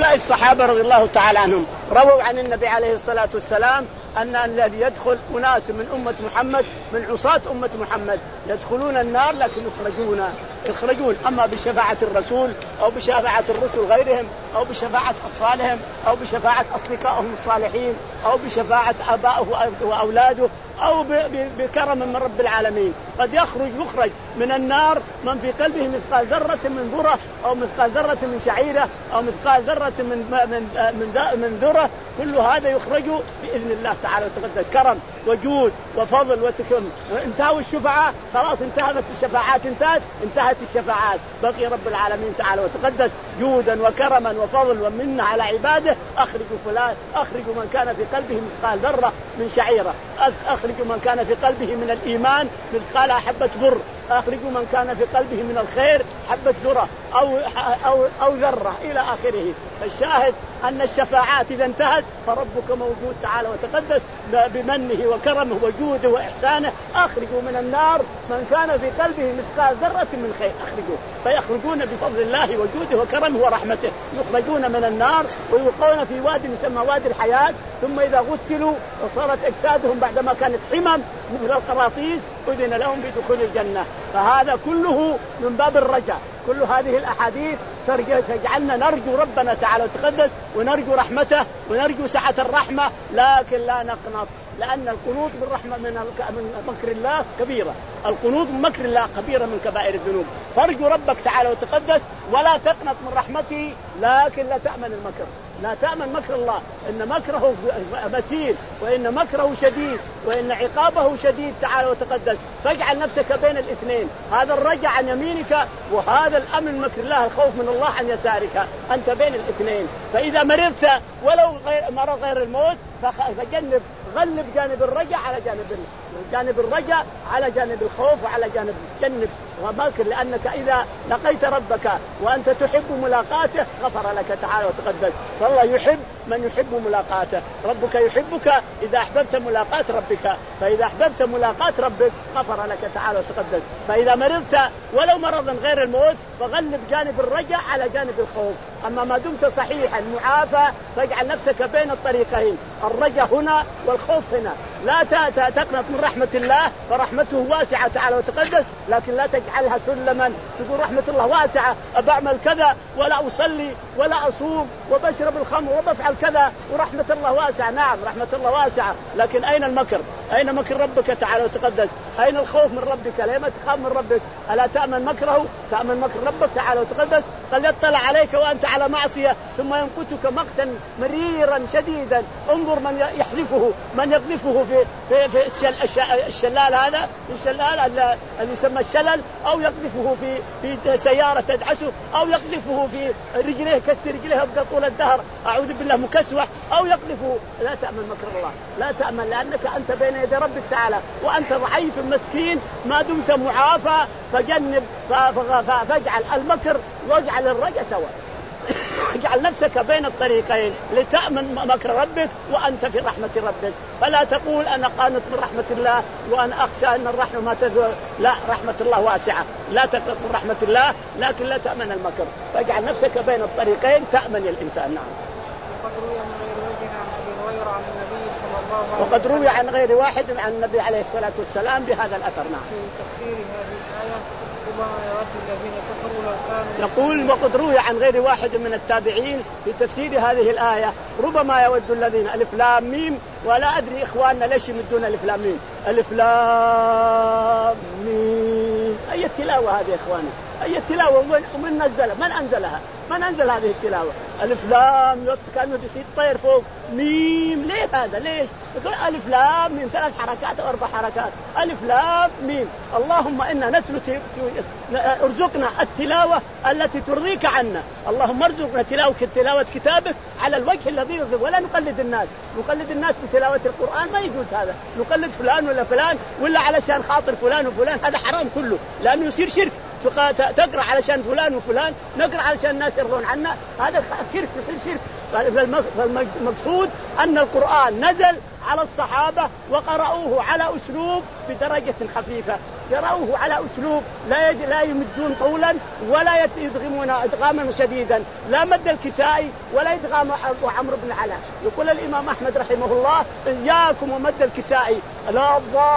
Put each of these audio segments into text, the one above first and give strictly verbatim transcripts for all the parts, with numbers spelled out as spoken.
هؤلاء الصحابة رضي الله تعالى عنهم رووا عن النبي عليه الصلاة والسلام أن الذي يدخل أناس من أمة محمد من عصاة أمة محمد يدخلون النار لكن يخرجون يخرجون أما بشفاعة الرسول أو بشفاعة الرسل غيرهم أو بشفاعة أطفالهم أو بشفاعة أصدقائهم الصالحين أو بشفاعة آبائه وأولاده أو بكرم من رب العالمين. قد يخرج يخرج من النار من في قلبه مثقال ذرة من ذرة أو مثقال ذرة من شعيرة أو مثقال ذرة من من من من ذرة، كل هذا يخرج بإذن الله تعالى وتقدس، كرم وجود وفضل وتكرم. انتهوا الشفعاء خلاص، انتهت الشفاعات، انتهت انتهت الشفاعات، بقي رب العالمين تعالى وتقدس جودا وكرما وفضل ومنة على عباده. أخرجوا فلان، أخرجوا من كان في قلبه مثقال ذرة من شعيرة، أخرجوا من كان في قلبه من الإيمان مثقال حبة بر، أخرجوا من كان في قلبه من الخير حبة ذرة أو أو أو ذرة إلى آخره. الشاهد أن الشفاعات إذا انتهت فربك موجود تعالى وتقدس بمنه وكرمه وجوده وإحسانه. أخرجوا من النار من كان في قلبه مثقال ذرة من خير، أخرجوا، فيخرجون بفضل الله وجوده وكرمه ورحمته، يخرجون من النار ويوقعون في وادي يسمى وادي الحياة. ثم إذا غسلوا وصارت أجسادهم بعدما كانت حمم مثل القراطيس أذن لهم بدخول الجنة. فهذا كله من باب الرجاء. كل هذه الأحاديث تجعلنا نرجو ربنا تعالى وتقدس ونرجو رحمته ونرجو سعة الرحمة، لكن لا نقنط، لأن القنوط من رحمة من مكر الله كبيرة، القنوط من مكر الله كبيرة من كبائر الذنوب. فارجو ربك تعالى وتقدس ولا تقنط من رحمته، لكن لا تأمن المكر، لا تأمن مكر الله، إن مكره متين وإن مكره شديد وإن عقابه شديد تعالى وتقدس. فاجعل نفسك بين الاثنين، هذا الرجع عن يمينك وهذا الأمن مكر الله، الخوف من الله عن يسارك، أنت بين الاثنين. فإذا مرضت ولو غير مرض غير الموت فجنب غلب جانب الرجع على جانب جانب الرجع على جانب الخوف وعلى جانب جنب ومكر، لأنك إذا لقيت ربك وأنت تحب ملاقاته غفر لك تعالى وتقدس. فالله يحب من يحب ملاقاته، ربك يحبك إذا أحببت ملاقاة ربك، فإذا أحببت ملاقاة ربك غفر لك تعالى وتقدس. فإذا مرضت ولو مرضا غير الموت فغلب جانب الرجع على جانب الخوف. أما ما دمت صحيحا معافى فاجعل نفسك بين الطريقين، الرجع هنا والخوف هنا. لا تقنط من رحمة الله فرحمته واسعة تعالى وتقدس، لكن لا تجعلها سلما تقول رحمة الله واسعة أبعمل كذا ولا أصلي ولا أصوم وبشرب الخمر وبفعل كذا ورحمة الله واسعة. نعم رحمة الله واسعة، لكن أين المكر؟ أين مكر ربك تعالى وتقدس؟ أين الخوف من ربك؟ لما تخاف من ربك ألا تأمن مكره؟ تأمن مكر ربك تعالى وتقدس. قد يطلع عليك وأنت على معصية ثم يمقتك مقتا مريرا شديدا. انظر من يحذفه من يقذفه في في في الشل الشلال هذا الشلال اللي يسمى الشلل، أو يقذفه في في سيارة تدعسه، أو يقذفه في رجليه كسر رجليه يبقى طول الدهر أعوذ بالله مكسوح، أو يقذفه. لا تأمن مكر الله، لا تأمن، لأنك أنت بين يدي ربك تعالى وأنت ضعيف مسكين. ما دمت معافى فجنب فاجعل المكر واجعل الرجاء سواء. اجعل نفسك بين الطريقين لتأمن مكر ربك وأنت في رحمة ربك. فلا تقول أنا قانت من رحمة الله وأنا أخشى أن الرحمة ما تزول، لا، رحمة الله واسعة، لا تقنط من رحمة الله، لكن لا تأمن المكر. فاجعل نفسك بين الطريقين تأمن الإنسان. نعم. وقد روي عن غير واحد عن النبي عليه الصلاة والسلام بهذا الأثر. نعم. في تفسير هذه الآية ربما يود الذين كفروا لو كانوا يقول وقد روي عن غير واحد من التابعين في تفسير هذه الآية ربما يود الذين ألف لام ميم، ولا أدري إخواننا ليش يمدون ألف لام ميم ألف لام ميم. أي التلاوة هذه يا إخواني؟ أي التلاوة؟ ومن نزلها؟ من أنزلها؟ من أنزل هذه التلاوة؟ ألف لام كانوا يصير طير فوق ميم. ليه هذا؟ ليش يقول ألف لام ميم ثلاث حركات أو أربع حركات؟ ألف لام ميم. اللهم إنا نتلو ارزقنا التلاوة التي ترضيك عنا، اللهم ارزقنا تلاوة تلاوة كتابك على الوجه الذي يرضيك، ولا نقلد الناس. نقلد الناس بتلاوة القرآن ما يجوز هذا، نقلد فلان ولا فلان ولا علشان خاطر فلان وفلان، هذا حرام كله، لأنه يصير شرك. تقرأ علشان فلان وفلان، نقرأ علشان الناس يرضون عنا، هذا شرك، يصير شرك. فالمقصود أن القرآن نزل على الصحابة وقرأوه على أسلوب بدرجة خفيفة، يروه على أسلوب لا لا يمدون طولا ولا يدغمون إدغاما شديدا، لا مد الكسائي ولا إدغام عمرو بن علاء. يقول الإمام أحمد رحمه الله إياكم ومد الكسائي، لا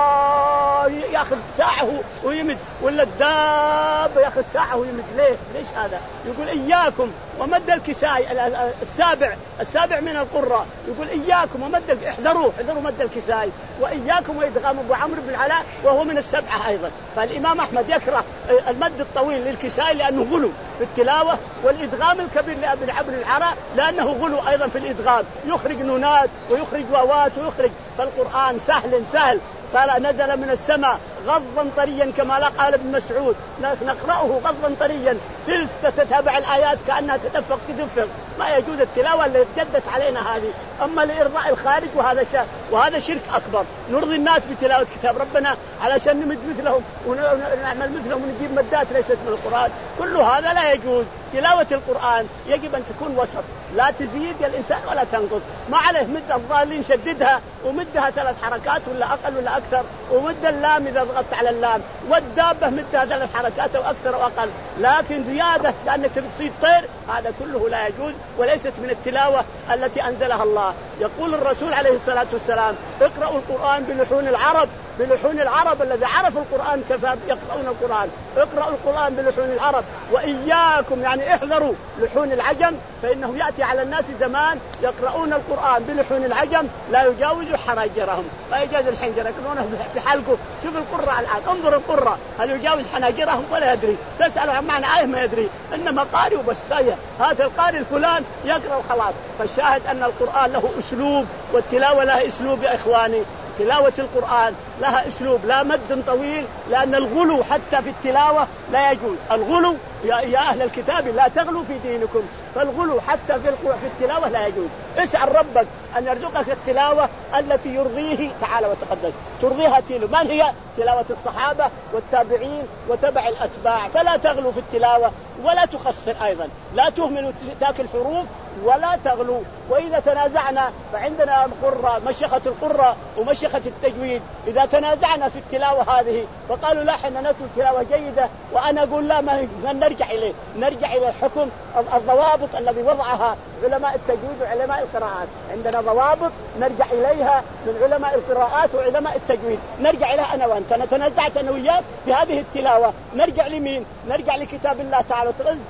الله يأخذ ساعه ويمد، ولا الداب يأخذ ساعه ويمد. ليه؟ ليش هذا؟ يقول إياكم ومد الكسائي السابع السابع من القراء، يقول إياكم ومد، احذروا احذروا مد الكسائي، وإياكم وإدغام أبو عمرو بن علاء وهو من السبعة أيضا. فالإمام أحمد يكره المد الطويل للكسائي لأنه غلو في التلاوة، والإدغام الكبير لابن عبد العراء لأنه غلو أيضا في الإدغام، يخرج نونات ويخرج واوات ويخرج. فالقرآن سهل سهل، قال نزل من السماء غضا طريا كما قال ابن مسعود، نقرأه غضا طريا سلس تتابع الآيات كأنها تدفق تدفق. ما يجوز التلاوة اللي جدت علينا هذه. أما لإرضاء الخارج وهذا شرك، وهذا شرك أكبر. نرضي الناس بتلاوة كتاب ربنا علشان نمد مثلهم ونعمل مثلهم ونجيب مدات ليست من القرآن، كل هذا لا يجوز. تلاوة القرآن يجب أن تكون وسط، لا تزيد يا الإنسان ولا تنقص. ما عليه مد الضالين شددها ومدها ثلاث حركات ولا أقل ولا أكثر، ومد اللام إذا ضغطت على اللام، والدابة مدها ثلاث حركات أو أكثر أو أقل. لكن زيادة لأنك تصيد طير هذا كله لا يجوز، وليست من التلاوة التي أنزلها الله. يقول الرسول عليه الصلاة والسلام اقرأوا القرآن بلحون العرب، بلحون العرب الذي عرفوا القرآن كيف يقرؤون القرآن. اقرأوا القرآن بلحون العرب، وإياكم يعني احذروا لحون العجم، فإنه يأتي على الناس زمان يقرؤون القرآن بلحون العجم لا يجاوز حناجرهم، لا يجاوز الحنجرة، يقولونه في حلقه. شوف القراء الآن، انظر القراء هل يجاوز حناجرهم ولا يدري، تسأله عن معنى آية ما يدري، إنما قارئ وبس. هذا القارئ الفلان يقرأ وخلاص. فالشاهد أن القرآن له أسلوب، والتلاوة لها أسلوب يا إخواني. تلاوة القرآن لها أسلوب، لا مد طويل، لأن الغلو حتى في التلاوة لا يجوز. الغلو يا, يا أهل الكتاب لا تغلوا في دينكم، فالغلو حتى في, في التلاوة لا يجوز. اسأل ربك أن يرزقك التلاوة التي يرضيه تعالى وتقدس، ترضيها تيلو. من هي؟ تلاوة الصحابة والتابعين وتبع الأتباع. فلا تغلو في التلاوة ولا تخسر أيضا، لا تهمل تاكل حروف ولا تغلو. وإذا تنازعنا فعندنا قرة مشيخة القرة ومشيخة التجويد، إذا تنازعنا في التلاوة هذه فقالوا لا حنا نتلو تلاوة جيدة، وأنا أقول لا، ما نرجع إليه، نرجع إلى الحكم الضوابط الذي وضعها علماء التجويد وعلماء القراءات. عندنا ضوابط نرجع إليها من علماء القراءات وعلماء التجويد، نرجع إليها أنا وأنت. أنا تنازعت أنا وياك في هذه التلاوة، نرجع لمين؟ نرجع لكتاب الله تعالى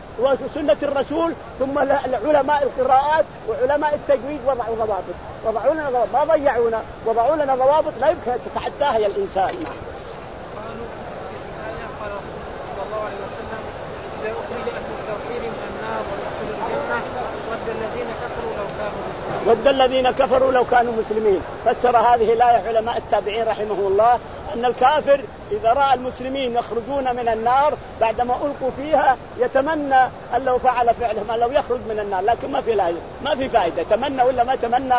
وسنة الرسول، ثم علماء القراءات وعلماء التجويد وضعوا ضوابط، وضعوا لنا ضوابط، ما ضيعونا، وضعوا لنا ضوابط لا يمكن تتعداها يا الإنسان. قالوا قال صلى الله عليه وسلم إذا أخرج أهل التوحيد من النار ويدخل الجنة ود الذين كفروا لو كانوا مسلمين. ود الذين كفروا لو كانوا مسلمين. فسر هذه الآية علماء التابعين رحمه الله أن الكافر إذا رأى المسلمين يخرجون من النار بعدما ألقوا فيها يتمنى أن لو فعل فعلهم أن لو يخرج من النار، لكن ما في لا ما في فائدة، تمنى ولا ما تمنى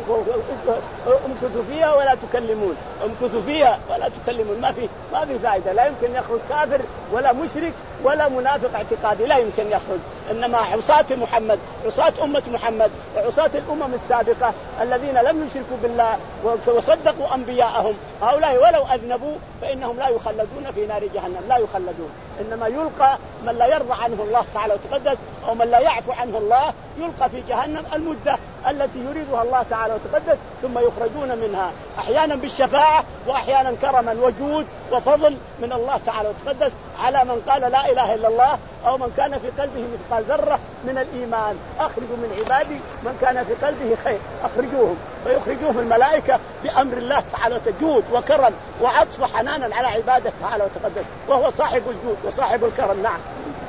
امكثوا فيها ولا تكلمون، امكثوا فيها ولا تكلمون، ما في ما في فائدة. لا يمكن يخرج كافر ولا مشرك ولا منافق اعتقادي، لا يمكن يخرج. إنما عصاة محمد، عصاة أمة محمد وعصاة الأمم السابقة الذين لم يشركوا بالله وصدقوا أنبياءهم، هؤلاء ولو أذنبوا فإنهم لا يخلدون في نار جهنم، لا يخلدون. إنما يلقى من لا يرضى عنه الله تعالى وتقدس أو من لا يعفو عنه الله، يلقى في جهنم المدة التي يريدها الله تعالى وتقدس، ثم يخرجون منها أحيانا بالشفاعة وأحيانا كرما وجود وفضل من الله تعالى وتقدس على من قال لا إله إلا الله أو من كان في قلبه مثقال ذرة من الإيمان. أخرجوا من عبادي من كان في قلبه خير، أخرجوهم، فيخرجوهم الملائكة بأمر الله تعالى وتجود وكرم وعطف وحنانا على عباده تعالى وتقدس، وهو صاحب الجود وصاحب الكرم. نعم.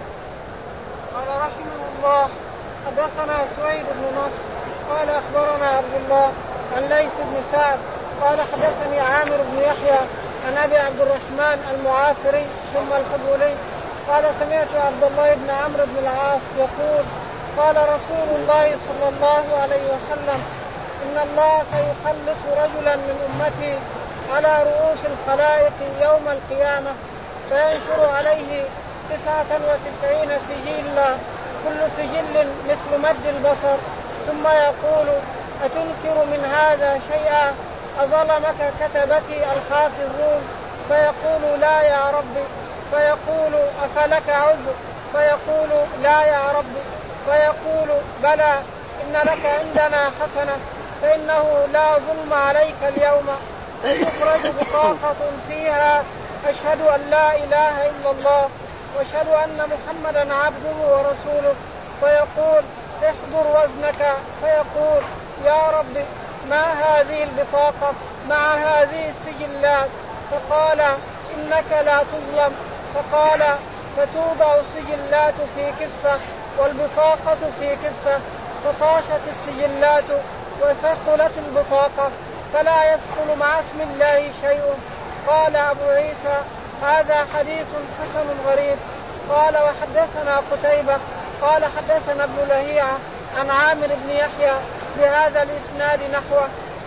قال رحمه الله حدثنا سويد بن نصر قال أخبرنا عبد الله عن ليث بن سعد قال حدثني عامر بن يحيى عن أبي عبد الرحمن المعافري ثم الحبولي قال سمعت عبد الله بن عمرو بن العاص يقول قال رسول الله صلى الله عليه وسلم إن الله سيخلص رجلا من أمتي على رؤوس الخلائق يوم القيامة فينشر عليه تسعة وتسعين سجلا كل سجل مثل مد البصر ثم يقول أتنكر من هذا شيئا أظلمك كتبتي الحافظون فيقول لا يا ربي، فيقول أفلك عذر؟ فيقول لا يا ربي، فيقول بلى إن لك عندنا حسنة، فإنه لا ظلم عليك اليوم. تخرج بطاقة فيها أشهد أن لا إله إلا الله وأشهد أن محمدا عبده ورسوله، فيقول احضر وزنك، فيقول يا ربي ما هذه البطاقة مع هذه السجلات؟ فقال إنك لا تظلم. فقال فتوضع السجلات في كفة والبطاقة في كفة، فطاشت السجلات وثقلت البطاقة فلا يدخل مع اسم الله شيء. قال أبو عيسى هذا حديث حسن غريب. قال وحدثنا قتيبة قال حدثنا ابن لهيعة عن عامر بن يحيى بهذا الإسناد نحوه.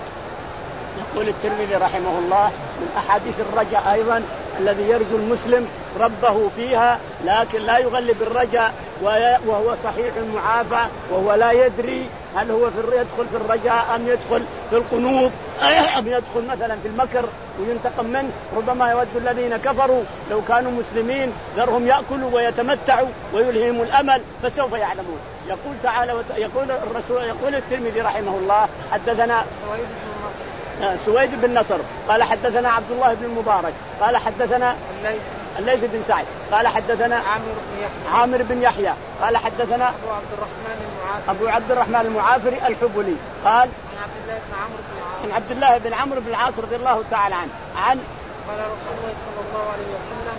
يقول الترمذي رحمه الله من أحاديث الرجاء أيضا الذي يرجو المسلم ربه فيها لكن لا يغلب الرجاء وهو صحيح المعافى وهو لا يدري هل هو في يدخل في الرجاء أم يدخل في القنوط أم يدخل مثلا في المكر وينتقم منه. ربما يود الذين كفروا لو كانوا مسلمين ذرهم يأكلوا ويتمتعوا ويلهموا الأمل فسوف يعلمون. يقول تعالى وت... يقول الرسول يقول الترمذي رحمه الله حدثنا سويد بن نصر قال حدثنا عبد الله بن المبارك قال حدثنا الليث بن سعد قال حدثنا عامر بن يحيى عامر بن يحيى قال حدثنا أبو عبد الرحمن المعافري أبو عبد الرحمن المعافري الحبلي قال عن عبد الله بن عمرو بن العاص عن عبد الله بن عمرو بن العاص رضي الله تعالى عنه عن قال رسول الله صلى الله عليه وسلم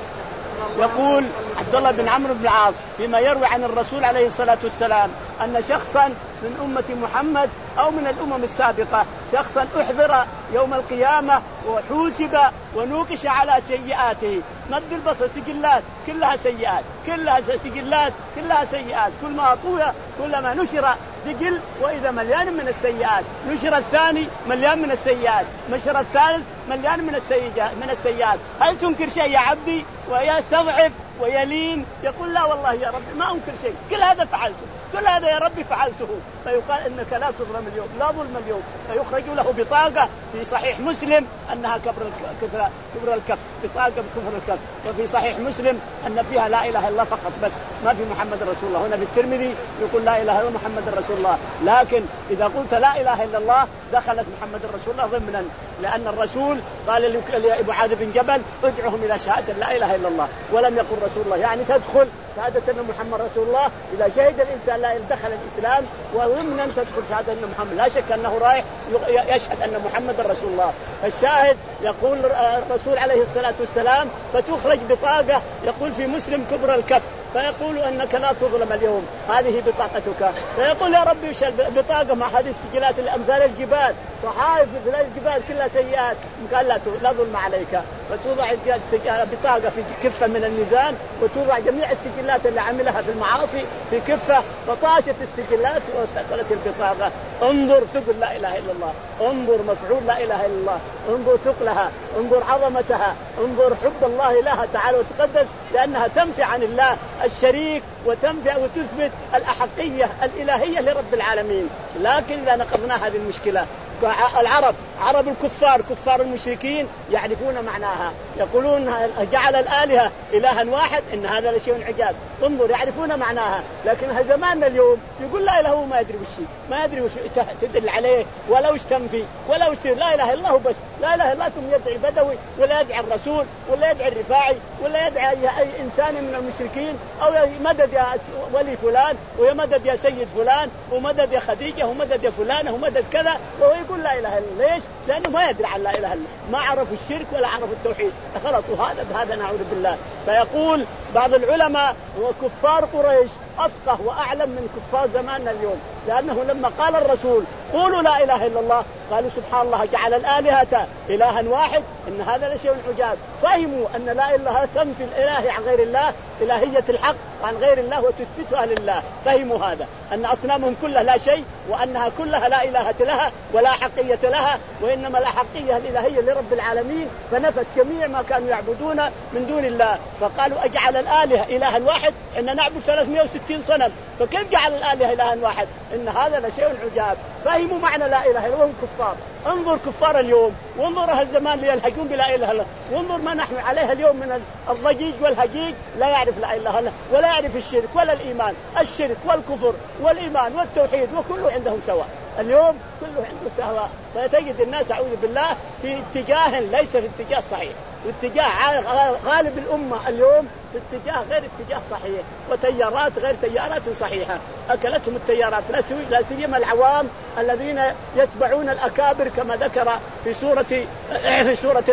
يقول عبد الله بن عمرو بن العاص فيما يروي عن الرسول عليه الصلاة والسلام أن شخصا من أمة محمد أو من الأمم السابقة شخصا أحضر يوم القيامة وحوسب ونوقش على سيئاته مد البصر سجلات كلها سيئات كلها سجلات كلها سيئات كل ما أطوى كلما نشر سجل وإذا مليان من السيئات نشر الثاني مليان من السيئات نشر الثالث مليان من السيئات من السيئات هل تنكر شيء يا عبدي؟ ويستضعف ويلين يقول لا والله يا ربي ما أنكر شيء كل هذا فعلته كل هذا يا ربي فعلته. فيقال إنك لا تظلم اليوم لا ظلم اليوم. فيخرج له بطاقة في صحيح مسلم أنها كبر الكفر كبر الكف بطاقة بكفر الكف. وفي صحيح مسلم أن فيها لا إله إلا الله فقط بس ما في محمد رسول الله. هنا في الترمذي يقول لا إله إلا محمد رسول الله لكن إذا قلت لا إله إلا الله دخلت محمد رسول الله ضمنا لأن الرسول قال لأبو معاذ بن جبل ادعهم إلى شهادة لا إله إلا الله ولم يقل رسول الله يعني تدخل شهادة أن محمد رسول الله. إذا شهد الإنسان لا دخل الإسلام وضمنا تدخل شهادة أن محمد لا شك أنه رايح يشهد أن محمد رسول الله. فالشاهد يقول الرسول عليه الصلاة والسلام فتخرج بطاقة يقول في مسلم كبر الكف فيقول أنك لا تظلم اليوم هذه بطاقتك. فيقول يا ربي وش البطاقة مع هذه السجلات الأمثال الجبال صحائف مثل الجبال كلها سيئات قال لا لا ظلم عليك. فتوضع بطاقة في كفة من الميزان وتوضع جميع السجلات اللي عملها في المعاصي في كفة فطاشت السجلات واستقلت البطاقة. انظر ثقل لا إله إلا الله انظر مفعول لا إله إلا الله انظر ثقلها انظر عظمتها انظر حب الله لها تعالى وتقدس لأنها تنفي عن الله الشريك وتنفع وتثبت الأحقية الإلهية لرب العالمين. لكن إذا نقضنا هذه المشكلة العرب عرب الكفار كفار المشركين يعرفون معناها يقولون جعل الآلهة إلها واحد إن هذا لشيء عجاب. انظر يعرفون معناها لكن زماننا اليوم يقول لا إله ما يدري وش ما يدري وش تدل عليه ولا وش تنفي ولا وش لا إله إلا الله بس لا إله إلا الله ثم يدعي بدوي ولا يدعي الرسول ولا يدعي الرفاعي ولا يدعي أي إنسان من المشركين أو مدد يا ولي فلان ويا مدد يا سيد فلان ومدد يا خديجة ومدد يا فلانة ومدد كذا وهو يقول لا إله إلا الله. ليش؟ لأنه ما يدري عن لا إله إلا الله ما عرف الشرك ولا عرف التوحيد خلطوا هذا بهذا نعوذ بالله. فيقول بعض العلماء وكفار قريش أفقه وأعلم من كفار زماننا اليوم لأنه لما قال الرسول قولوا لا إله إلا الله قالوا سبحان الله جعل الآلهة إلها واحد إن هذا لشيء عجاب. فهموا أن لا إله تنفي الإله عن غير الله إلهية الحق عن غير الله وتثبتها لله. فهموا هذا أن أصنامهم كلها لا شيء وأنها كلها لا إله لها ولا حقية لها وإنما لا حقية الإلهية لرب العالمين. فنفت جميع ما كانوا يعبدون من دون الله. فقالوا أجعل الآلهة إلها واحد إن نعبد ثلاثمائة وستين صنم فكيف جعل الآلهة إلها واحد إن هذا لشيء عجاب. فهموا معنى لا إله إلا الله وهم كفار. انظر كفار اليوم، وانظر أهل الزمان اللي يلهجون بلا إله إلا الله، وانظر ما نحن عليها اليوم من الضجيج والهجيج، لا يعرف لا إله إلا الله ولا يعرف الشرك ولا الإيمان، الشرك والكفر والإيمان والتوحيد وكله عندهم سواء. اليوم كله عنده سواء. فتجد الناس أعوذ بالله في اتجاه ليس في اتجاه صحيح، واتجاه غالب الأمة اليوم في اتجاه غير اتجاه صحيح، وتيارات غير تيارات صحيحة أكلتهم التيارات، لا سيما العوام الذين يتبعون الأكابر كما ذكر في سورة في سورة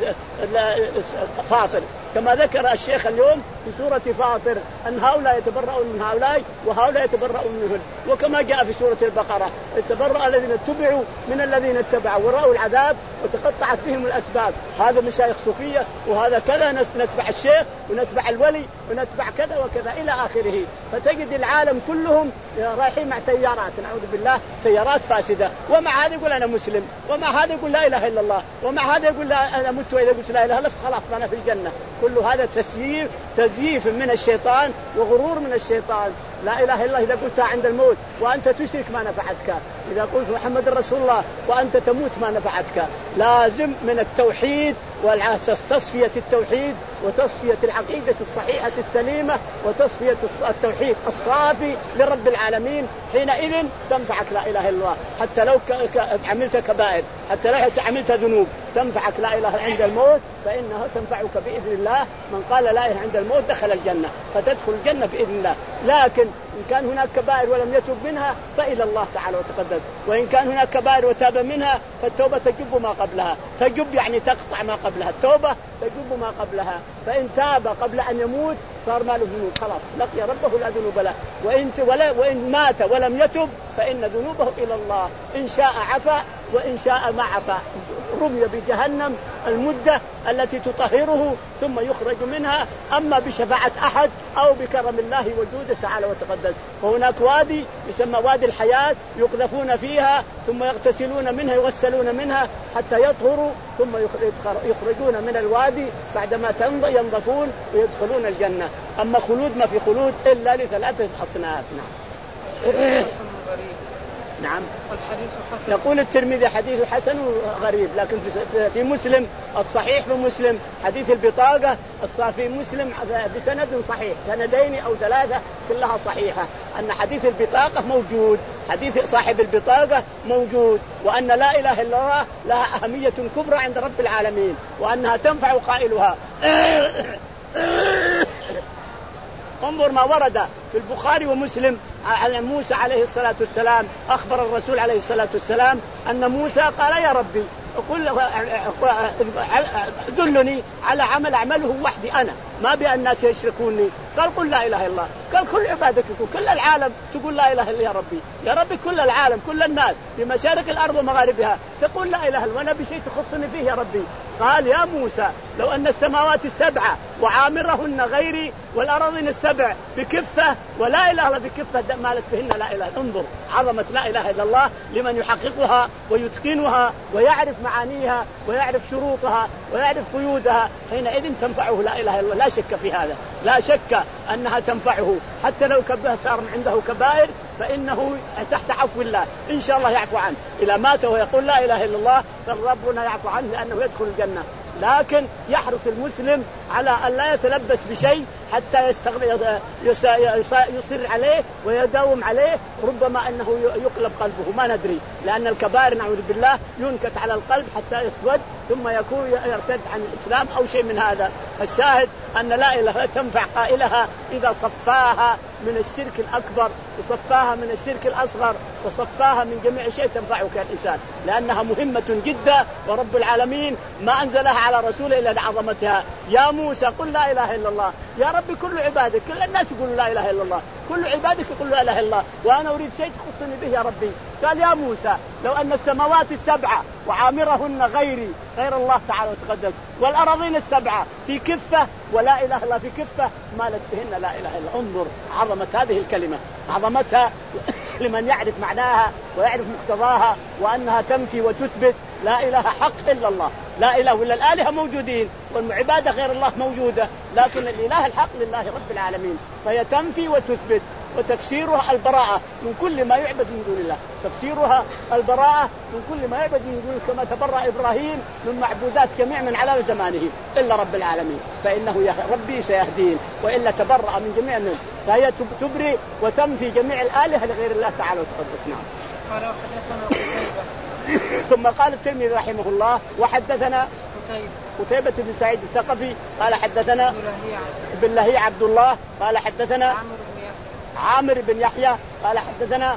فاطر، كما ذكر الشيخ اليوم في سورة فاطر أن هؤلاء يتبرؤون من هؤلاء وهؤلاء يتبرؤون منهم، وكما جاء في سورة البقرة يتبرأ الذين اتبعوا من الذين اتبعوا ورأوا العذاب وتقطعت بهم الأسباب. هذا مشايخ صوفية وهذا كذا، نتبع الشيخ ونتبع الولي ونتبع كذا وكذا إلى آخره. فتجد العالم كلهم رايحين مع تيارات نعوذ بالله، تيارات فاسدة. ومع هذا يقول أنا مسلم، ومع هذا يقول لا إله إلا الله، ومع هذا يقول لا أنا مت وإذا قلت لا إله إلا الله خلاص أنا في الجنة. كل هذا تزييف تزييف من الشيطان وغرور من الشيطان. لا إله إلا الله إذا قلتها عند الموت وأنت تشرك ما نفعتك، إذا قلت محمد رسول الله وأنت تموت ما نفعتك. لازم من التوحيد والعاسس تصفية التوحيد وتصفية العقيدة الصحيحة السليمة وتصفية التوحيد الصافي لرب العالمين، حينئذ تنفعك لا إله إلا الله. حتى لو عملت كبائر، حتى لو عملت ذنوب تنفعك لا إله عند الموت، فإنها تنفعك بإذن الله. من قال لا إله عند الموت دخل الجنة، فتدخل الجنة بإذن الله. لكن إن كان هناك كبائر ولم يتوب منها فإلى الله تعالى وتقدس، وإن كان هناك كبائر وتاب منها فالتوبة تجب ما قبلها. تجب يعني تقطع ما قبلها، التوبة تجب ما قبلها. فإن تاب قبل أن يموت صار ما له ذنوب، خلاص لقي ربه لا ذنوب له. وإن, ولا وإن مات ولم يتب فإن ذنوبه إلى الله، إن شاء عفا وإن شاء ما عفا. رمي بجهنم المدة التي تطهره ثم يخرج منها، أما بشفاعة أحد أو بكرم الله وجوده تعالى وتقدس. وهناك وادي يسمى وادي الحياة يقذفون فيها ثم يغتسلون منها يغسلون منها حتى يطهروا، ثم يخرجون من الوادي بعدما ينظفون ويدخلون الجنة. أما خلود ما في خلود إلا لثلاثة أصناف. نعم. نعم. يقول الترمذي حديث حسن وغريب، لكن في مسلم الصحيح في مسلم حديث البطاقة الصافي مسلم بسند صحيح، سندين أو ثلاثة كلها صحيحة، أن حديث البطاقة موجود، حديث صاحب البطاقة موجود، وأن لا إله إلا الله لها أهمية كبرى عند رب العالمين، وأنها تنفع قائلها. انظر ما ورد في البخاري ومسلم عن موسى عليه الصلاة والسلام. أخبر الرسول عليه الصلاة والسلام أن موسى قال يا ربي قل دلني على عمل أعمله وحدي أنا، ما بأن الناس يشركوني. قال قل لا إله إلا الله. قال كل عبادك كل العالم تقول لا إله إلا يا ربي، يا ربي كل العالم كل الناس في مشارق الأرض ومغاربها تقول لا إله إلا الله، وأنا بشيء تخصني فيه يا ربي. قال يا موسى لو أن السماوات السبعة وعامرهن غيري والأراضين السبع بكفة ولا إله إلا بكفة مالت بهن لا إله. انظر عظمة لا إله إلا الله لمن يحققها ويتقنها ويعرف معانيها ويعرف شروطها ويعرف قيودها، حينئذ تنفعه لا إله إلا الله، لا شك في هذا، لا شك أنها تنفعه. حتى لو كبه صار عنده كبائر فإنه تحت عفو الله إن شاء الله يعفو عنه. إذا مات ويقول لا إله إلا الله فربنا يعفو عنه لأنه يدخل الجنة. لكن يحرص المسلم على أن لا يتلبس بشيء حتى يصر عليه ويداوم عليه، ربما أنه يقلب قلبه ما ندري، لأن الكبائر نعوذ بالله ينكت على القلب حتى يسود ثم يكون يرتد عن الإسلام أو شيء من هذا. الشاهد أن لا إله تنفع قائلها إذا صفاها من الشرك الأكبر وصفاها من الشرك الأصغر وصفاها من جميع شيء تنفعك الإنسان، لأنها مهمة جدا، ورب العالمين ما أنزلها على رسوله إلا لعظمتها. يا موسى قل لا إله إلا الله، يا ربي كل عبادك كل الناس يقولوا لا إله إلا الله، كل عبادك يقولوا لا إله إلا الله، وأنا أريد شيء تخصني به يا ربي. قال يا موسى لو أن السماوات السبعة وعامرهن غيري غير الله تعالى وتقدس والأراضين السبعة في كفة ولا إله إلا في كفة مالت بهن لا إله إلا. انظر عظمة هذه الكلمة، عظمتها لمن يعرف معناها ويعرف مقتضاها، وأنها تنفي وتثبت لا إله حق إلا الله، لا إله إلا الآلهة موجودين والعبادة غير الله موجودة، لكن الإله الحق لله رب العالمين، فهي تنفي وتثبت. وتفسيرها البراءة من كل ما يعبد من دون الله، تفسيرها البراءة من كل ما يعبد من دون الله، كما تبرأ إبراهيم من معبودات جميع من على زمانه إلا رب العالمين فإنه يا ربي سيهدين، وإلا تبرأ من جميع الناس، فهي تبري وتنفي جميع الآلهة لغير الله تعالى وتقدس. نعم. قال وحدثنا ثم قال الترمذي رحمه الله وحدثنا قتيبة بن سعيد الثقفي قال حدثنا بن لهيع عبد الله قال حدثنا عامر بن يحيى قال حدثنا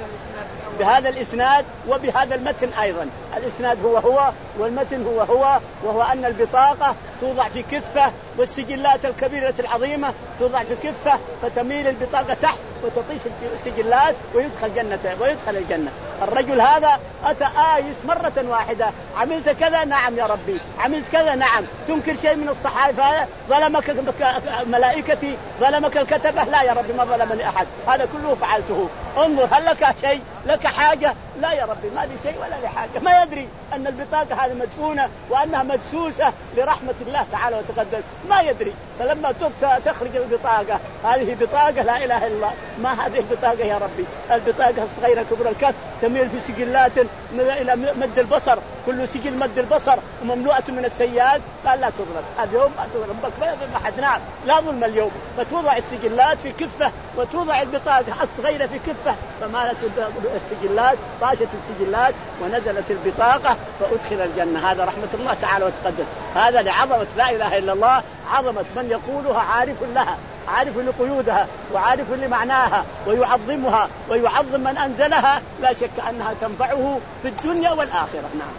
بهذا الإسناد وبهذا المتن أيضا. الإسناد هو هو والمتن هو هو، وهو أن البطاقة توضع في كفة والسجلات الكبيرة العظيمة توضع في كفة، فتميل البطاقة تحت وتطيش السجلات ويدخل جنة ويدخل الجنة. الرجل هذا أتى آيس مرة واحدة، عملت كذا نعم يا ربي، عملت كذا نعم، تنكر شيء من الصحائف، ظلمك ملائكتي، ظلمك الكتبة، لا يا ربي ما ظلمني أحد، هذا كله فعلته، انظر هل لك شيء، لك حاجة؟ لا يا ربي ما لي شيء ولا لي حاجة. ما يدري أن البطاقة هذه مدفونة وأنها مدسوسة لرحمة الله تعالى وتقدس، ما يدري. فلما تخرج البطاقة هذه بطاقة لا إله إلا الله، ما هذه البطاقة يا ربي؟ البطاقة الصغيرة كبر الكف تميل في سجلات إلى مد البصر، كل سجل مد البصر ومملوءة من السيئات، قال لا تظلم اليوم، ربك ما يظلم أحد. نعم لا ظلم اليوم، فتوضع السجلات في كفة وتوضع البطاقة الصغيرة في كفة، فمالت السجلات طاشت السجلات ونزلت البطاقة فأدخل الجنة. هذا رحمة الله تعالى وتقدس، هذا لعظمة لا إله إلا الله، عظمة من يقولها عارف لها، عارف لقيودها وعارف لمعناها ويعظمها ويعظم من أنزلها، لا شك أنها تنفعه في الدنيا والآخرة. نعم.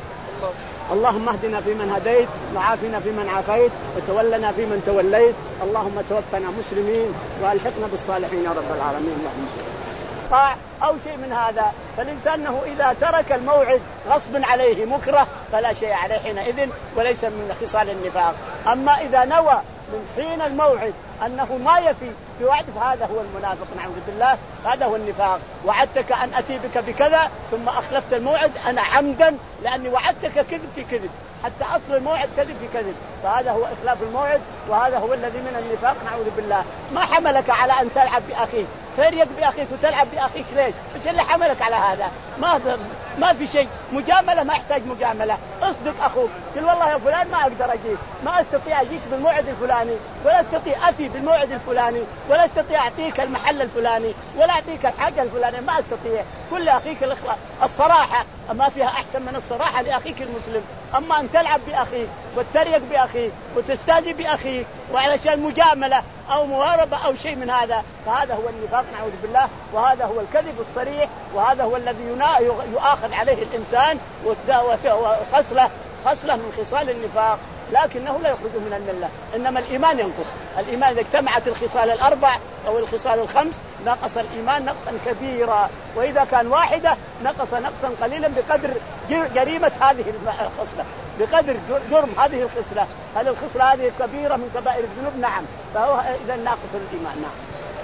اللهم اهدنا فيمن هديت وعافنا فيمن عافيت وتولنا فيمن توليت، اللهم توفنا مسلمين والحقنا بالصالحين يا رب العالمين. اللهم طاع أو شيء من هذا، فالإنسان أنه إذا ترك الموعد غصب عليه مكره فلا شيء عليه حينئذ وليس من خصال النفاق. أما إذا نوى من حين الموعد أنه ما يفي بوعد فهذا هو المنافق، نعوذ بالله، هذا هو النفاق. وعدتك أن أتي بك بكذا ثم أخلفت الموعد أنا عمدا لأني وعدتك كذب في كذب، حتى أصل الموعد كذب في كذب، فهذا هو إخلاف الموعد، وهذا هو الذي من النفاق، نعوذ بالله. ما حملك على أن تلعب بأخيك، تريق بأخيك وتلعب بأخيك ليش؟ إيش اللي حملك على هذا؟ ما ما في شيء، مجاملة ما يحتاج مجاملة، اصدق أخوك، قل والله يا فلان ما أقدر أجيك، ما أستطيع أجيك بالموعد الفلاني، ولا أستطيع أفي بالموعد الفلاني، ولا أستطيع أعطيك المحل الفلاني، ولا أعطيك الحاجة الفلانية، ما أستطيع. كل أخيك الإخلاص، الصراحة ما فيها أحسن من الصراحة لأخيك المسلم. أما أن تلعب بأخيك وتريق بأخيك وتستهزئ بأخيك وعلشان مجاملة أو مواربة أو شيء من هذا، فهذا هو النفاق، نعوذ بالله، وهذا هو الكذب الصريح، وهذا هو الذي يؤاخذ عليه الإنسان، وخصلة خصلة من خصال النفاق، لكنه لا يخرج من الملة. إنما الإيمان ينقص، الإيمان إذا اجتمعت الخصال الأربع أو الخصال الخمس نقص الإيمان نقصا كبيرا، وإذا كان واحدة نقص نقصا قليلا بقدر جريمة هذه الخصلة، بقدر جرم هذه الخصلة. هل الخصلة هذه كبيرة من كبائر الذنوب؟ نعم، فهو إذا ناقص الإيمان. نعم.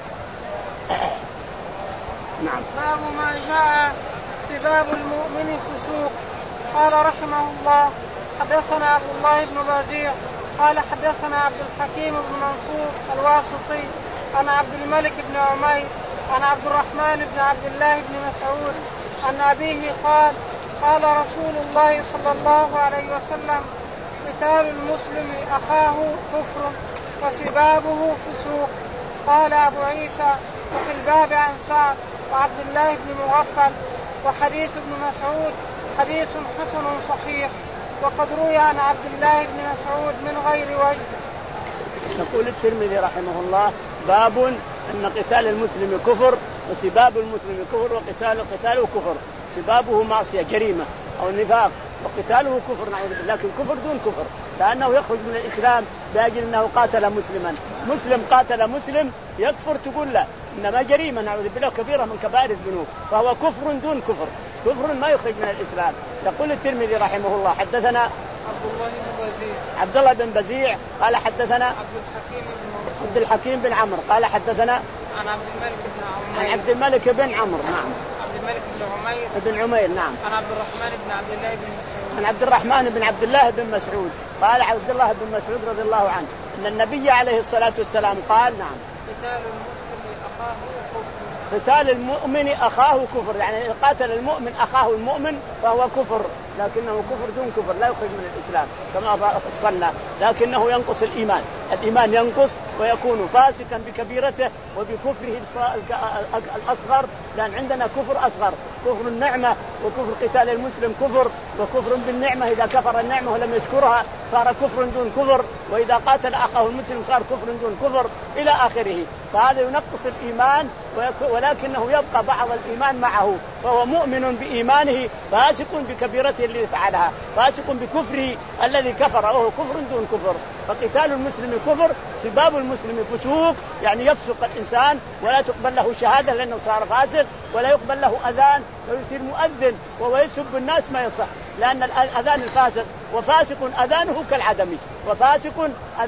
نعم. باب ما جاء سباب المؤمن فسوق. قال رحمه الله حدثنا عبد الله بن بازيع قال حدثنا عبد الحكيم بن منصور الواسطي عن عبد الملك بن عمير عن عبد الرحمن بن عبد الله بن مسعود عن أبيه قال قال رسول الله صلى الله عليه وسلم قتال المسلم أخاه كفر وسبابه فسوق. قال أبو عيسى وفي الباب عن سعد وعبد الله بن مغفل وحديث ابن مسعود حديث حسن صحيح، وقد روي عن عبد الله بن مسعود من غير وجه. يقول الترمذي رحمه الله باب أن قتال المسلم كفر وسباب المسلم كفر وقتال قتاله كفر، سبابه معصية جريمة أو نفاق وقتاله كفر، نعوذ بالله، لكن كفر دون كفر، لأنه يخرج من الإسلام بأجل أنه قاتل مسلما. مسلم قاتل مسلم يكفر تقول لا، إنما جريمة نعوذ بالله كبيرة من كبائر الذنوب، فهو كفر دون كفر، كفر ما يخرج من الإسلام. يقول الترمذي رحمه الله حدثنا عبد الله بن بزيع عبد الله بن بزيع قال حدثنا عبد الحكيم بن عبد الحكيم بن عمرو قال حدثنا عن عبد الملك بن عمير عن عبد الملك بن عمرو نعم عبد الملك بن عمير بن عمير نعم عن عبد الرحمن بن عبد الله بن مسعود عن عبد الرحمن بن عبد الله بن مسعود قال عبد الله بن مسعود رضي الله عنه أن النبي عليه الصلاة والسلام قال نعم قتال المسلم قتال المؤمن أخاه كفر، يعني إذا قاتل المؤمن أخاه المؤمن فهو كفر، لكنه كفر دون كفر لا يخرج من الإسلام كما فصلنا، لكنه ينقص الإيمان، الإيمان ينقص ويكون فاسقا بكبيرته وبكفره الأصغر، لأن عندنا كفر أصغر، كفر النعمة وكفر قتال المسلم كفر، وكفر بالنعمة إذا كفر النعمة ولم يشكرها صار كفر دون كفر، وإذا قاتل أخاه المسلم صار كفر دون كفر إلى آخره. فهذا ينقص الإيمان ولكنه يبقى بعض الإيمان معه، فهو مؤمن بإيمانه فاسق بكبيرته التي فعلها، فاسق بكفره الذي كفر وهو كفر دون كفر. فقتال المسلم كفر، سباب المسلم فسوق، يعني يفسق الإنسان ولا تقبل له شهادة لأنه صار فاسق، ولا يقبل له أذان ويصير مؤذن وهو يسب الناس ما يصح، لأن الأذان الفاسق وفاسق أذانه كالعدم، وفاسق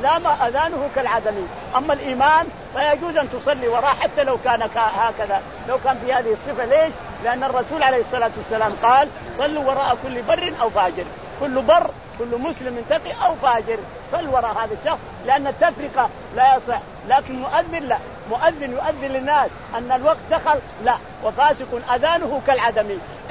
أذانه كالعدم. أما الإيمان فيجوز أن تصلي وراء حتى لو كان هكذا، لو كان في هذه الصفة. ليش؟ لأن الرسول عليه الصلاة والسلام قال صلوا وراء كل بر أو فاجر، كل بر كل مسلم تقي أو فاجر صل وراء هذا الشخص، لأن التفرقة لا يصح. لكن مؤذن لا، مؤذن يؤذن للناس أن الوقت دخل لا، وفاسق أذانه كالعدم.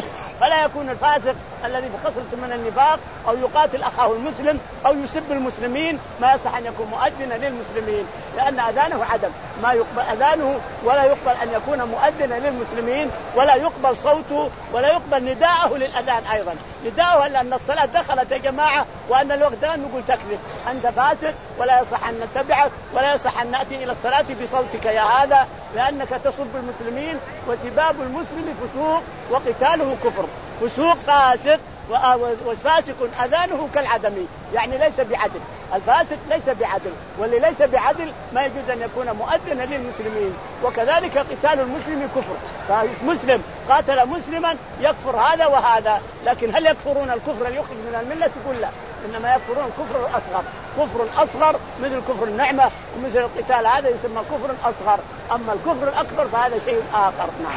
فلا يكون الفاسق الذي بخصلة من النفاق أو يقاتل أخاه المسلم أو يسب المسلمين ما يصح أن يكون مؤذنا للمسلمين، لأن أذانه عدم، ما يقبل أذانه ولا يقبل أن يكون مؤذنا للمسلمين، ولا يقبل صوته ولا يقبل نداءه للأذان أيضا، نداءه لأن الصلاة دخلت يا جماعة وأن الوقت ده نقول تكذب، أنت فاسق ولا يصح أن نتبعك ولا يصح أن نأتي إلى الصلاة بصوتك يا هذا، لأنك تصب المسلمين، وسباب المسلم فسوق وقتاله كفر. فسوق فاسق والفاسق أذانه كالعدم، يعني ليس بعدل، الفاسق ليس بعدل، واللي ليس بعدل ما يجوز أن يكون مؤذنا للمسلمين. وكذلك قتال المسلم كفر، فمسلم قاتل مسلما يكفر هذا وهذا، لكن هل يكفرون الكفر اللي يخرج من الملة؟ تقول لا، إنما يكفرون الكفر الأصغر، كفر الأصغر مثل كفر النعمة ومثل القتال هذا يسمى كفر أصغر، أما الكفر الأكبر فهذا شيء آخر. نعم.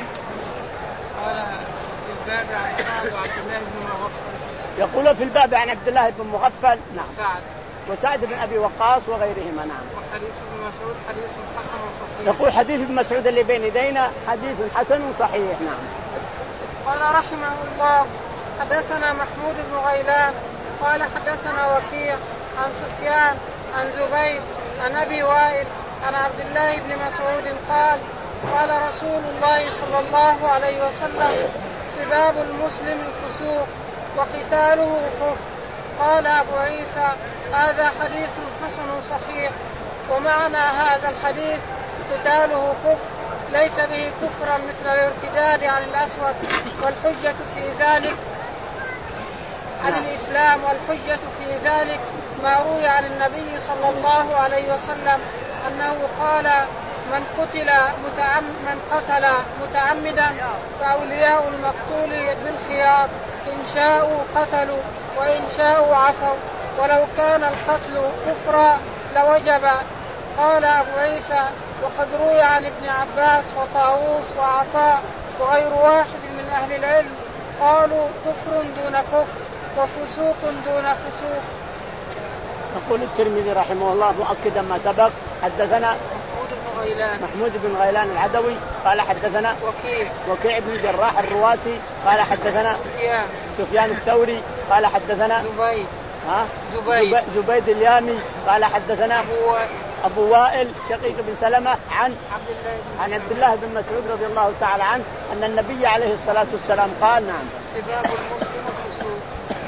يقول في الباب عن عبد الله بن مغفل نعم سعد وسعد بن أبي وقاص وغيرهما. نعم. وحديث ابن مسعود حديث حسن صحيح. يقول حديث ابن مسعود اللي بين يدينا حديث حسن صحيح. نعم. قال رحمه الله حدثنا محمود بن غيلان قال حدثنا وكيع عن سفيان عن زبيد عن أبي وائل عن عبد الله بن مسعود قال قال رسول الله صلى الله عليه وسلم سباب المسلم الفسوق وقتاله كفر. قال أبو عيسى هذا حديث حسن صحيح، ومعنى هذا الحديث قتاله كفر ليس به كفرا مثل الارتداد عن الأسود، والحجة في ذلك عن الإسلام، والحجة في ذلك ما روي عن النبي صلى الله عليه وسلم أنه قال من قتل متعم من قتل متعمدا فأولياء المقتول بالخيار إن شاءوا قتلوا وإن شاءوا عفوا، ولو كان القتل كفرا لوجب. قال أبو عيسى وقد روي عن ابن عباس وطاووس وعطاء وغير واحد من أهل العلم قالوا كفر دون كفر وفسوق دون فسوق. يقول الترمذي رحمه الله مؤكدا ما سبق حدثنا غيلان. محمود بن غيلان العدوي قال حدثنا وكيع وكيع بن الجراح الرواسي قال حدثنا سفيان سفيان الثوري قال حدثنا زبيد ها زبيد زبيد اليامي قال حدثنا أبو وائل أبو وائل شقيق بن سلمة عن عبد الله عن عبد الله بن مسعود رضي الله تعالى عنه أن النبي عليه الصلاة والسلام قال نعم سباب المسلم فسوق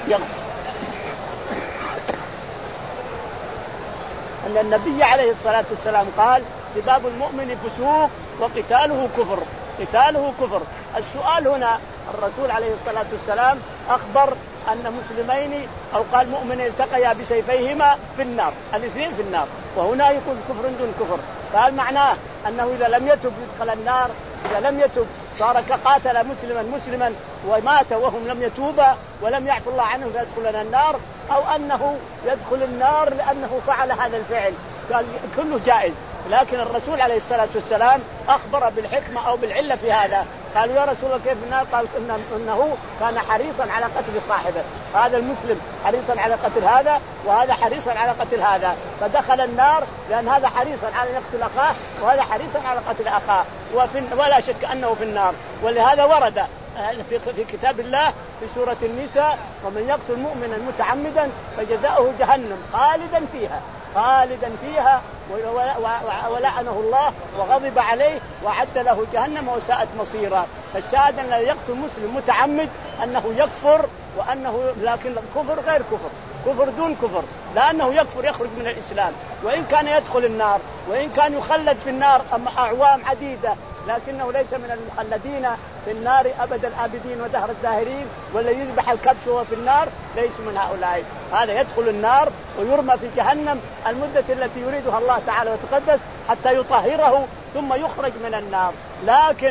أن النبي عليه الصلاة والسلام قال سباب المؤمن فسوق وقتاله كفر، قتاله كفر. السؤال هنا الرسول عليه الصلاة والسلام أخبر أن مسلمين أو قال مؤمنين التقيا بسيفيهما في النار، الاثنين في النار، وهنا يكون كفر دون كفر، فهل معناه أنه إذا لم يتب يدخل النار؟ إذا لم يتب صار كقاتل مسلما مسلما ومات وهم لم يتوبا ولم يعفو الله عنهم فيدخلنا النار، أو أنه يدخل النار لأنه فعل هذا الفعل؟ قال كله جائز، لكن الرسول عليه الصلاة والسلام أخبر بالحكمة أو بالعلة في هذا. قالوا يا رسول الله كيف النار؟ قال إنه كان حريصا على قتل صاحبه، هذا المسلم حريصا على قتل هذا وهذا حريصا على قتل هذا، فدخل النار لأن هذا حريصا على يقتل أخاه وهذا حريصا على قتل أخاه، وفي ولا شك أنه في النار. ولهذا ورد في في كتاب الله في سورة النساء: ومن يقتل مؤمنا متعمدا فجزاؤه جهنم خالدا فيها خالدا فيها ولعنه الله وغضب عليه وأعد له جهنم وساءت مصيرا. فالشاهد أن يقتل مسلم متعمد أنه يكفر، وأنه لكن كفر غير كفر، كفر دون كفر، لأنه يكفر يخرج من الإسلام، وإن كان يدخل النار وإن كان يخلد في النار أعوام عديدة، لكنه ليس من المخلدين في النار أبد الآبدين ودهر الداهرين. والذي يذبح الكبش وهو في النار ليس من هؤلاء. هذا يدخل النار ويرمى في جهنم المدة التي يريدها الله تعالى وتقدس حتى يطهره ثم يخرج من النار. لكن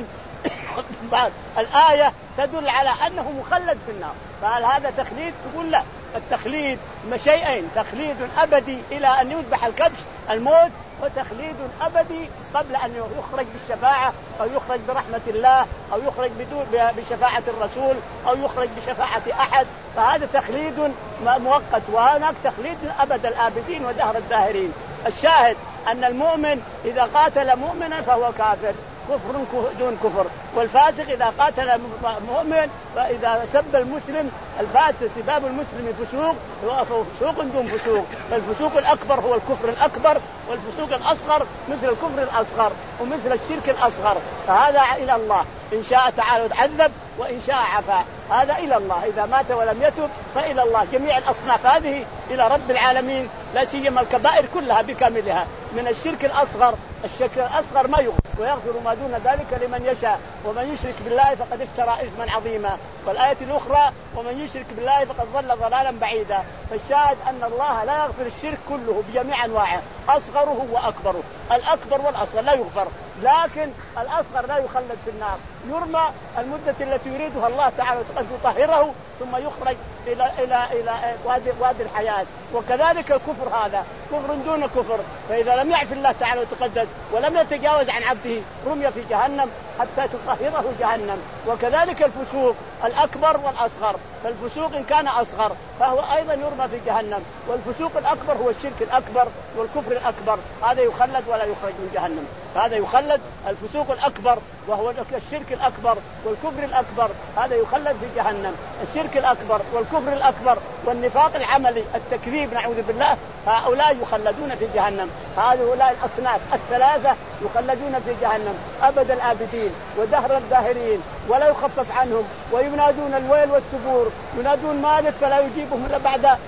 بعد الآية تدل على أنه مخلد في النار، فهل هذا تخليد؟ تقول لا، التخليد شيئين: تخليد أبدي إلى أن يذبح الكبش الموت، وتخليد أبدي قبل أن يخرج بالشفاعة أو يخرج برحمة الله أو يخرج بشفاعة الرسول أو يخرج بشفاعة أحد، فهذا تخليد مؤقت، وهناك تخليد أبد الآبدين ودهر الداهرين. الشاهد أن المؤمن إذا قاتل مؤمنا فهو كافر، كفر دون كفر. والفاسق إذا قاتل مؤمن فإذا سب المسلم الفاسق سباب المسلم فسوق، هو فسوق دون فسوق. فالفسوق الأكبر هو الكفر الأكبر، والفسوق الأصغر مثل الكفر الأصغر ومثل الشرك الأصغر. فهذا إلى الله، إن شاء تعالى عذب وإن شاء عفا، هذا إلى الله. إذا مات ولم يتب فإلى الله. جميع الأصناف هذه إلى رب العالمين، لا سيما الكبائر كلها بكاملها. من الشرك الأصغر، الشرك الأصغر ما يغفر ويغفر ما دون ذلك لمن يشاء، ومن يشرك بالله فقد افترى إثما عظيما. والآية الأخرى: ومن يشرك بالله فقد ضل ضلالا بعيدا. فالشاهد أن الله لا يغفر الشرك كله بجميع أنواعه، أصغره وأكبره. الأكبر والأصغر لا يغفر، لكن الأصغر لا يخلد في النار، يرمى المدة التي يريدها الله تعالى أن يطهره ثم يخرج إلى إلى إلى وادي, وادي الحياة. وكذلك الكفر هذا كفر دون كفر، فإذا لم يعف الله تعالى وتقدس ولم يتجاوز عن عبده رمي في جهنم حتى تطهره جهنم. وكذلك الفسوق الأكبر والأصغر، فالفسوق إن كان أصغر فهو أيضا يرمى في جهنم، والفسوق الأكبر هو الشرك الأكبر والكفر الأكبر، هذا يخلد ولا يخرج من جهنم. هذا يخلد الفسوق الأكبر وهو الشرك الأكبر والكفر الأكبر، هذا يخلد في جهنم. الشرك الأكبر والكفر الأكبر والنفاق العملي التكذيب نعوذ بالله، هؤلاء يخلدون في جهنم. هؤلاء الأصناف الثلاثة يخلدون في جهنم أبد الآبدين ودهر الداهرين، ولا يخفف عنهم، وينادون الويل والثبور، ينادون مالك فلا يجيبهم إلا بعد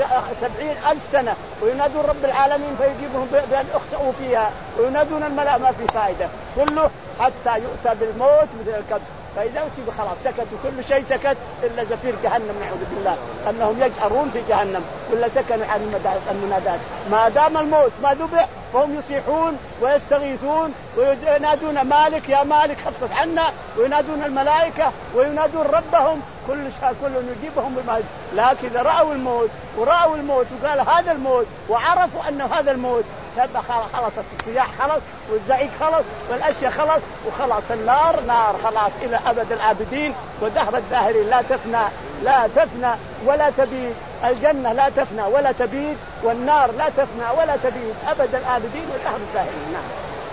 سبعين ألف سنة، وينادون رب العالمين فيجيبهم بأن أخطئوا فيها، وينادون الملأ ما في فائدة، كله حتى يؤتى بالموت مثل الكبش. فإذا أتي خلاص سكتوا، كل شيء سكت إلا زفير جهنم نعوذ بالله، أنهم يجأرون في جهنم كل سكن عن المنادات. ما دام الموت ما ذبح فهم يصيحون ويستغيثون وينادون مالك يا مالك خفف عنا، وينادون الملائكة وينادون ربهم، كل شيء كل يجيبهم بالموت. لكن رأوا الموت ورأوا الموت وقال هذا الموت وعرفوا أنه هذا الموت، خلصت الصياح خلص، والزعيق خلص، والأشياء خلص، وخلاص النار نار خلاص إلى أبد الآبدين ودهر الداهرين، لا تفنى لا تفنى ولا تبيد. الجنة لا تفنى ولا تبيد، والنار لا تفنى ولا تبيد، أبد الآبدين ودهر الداهرين. نعم.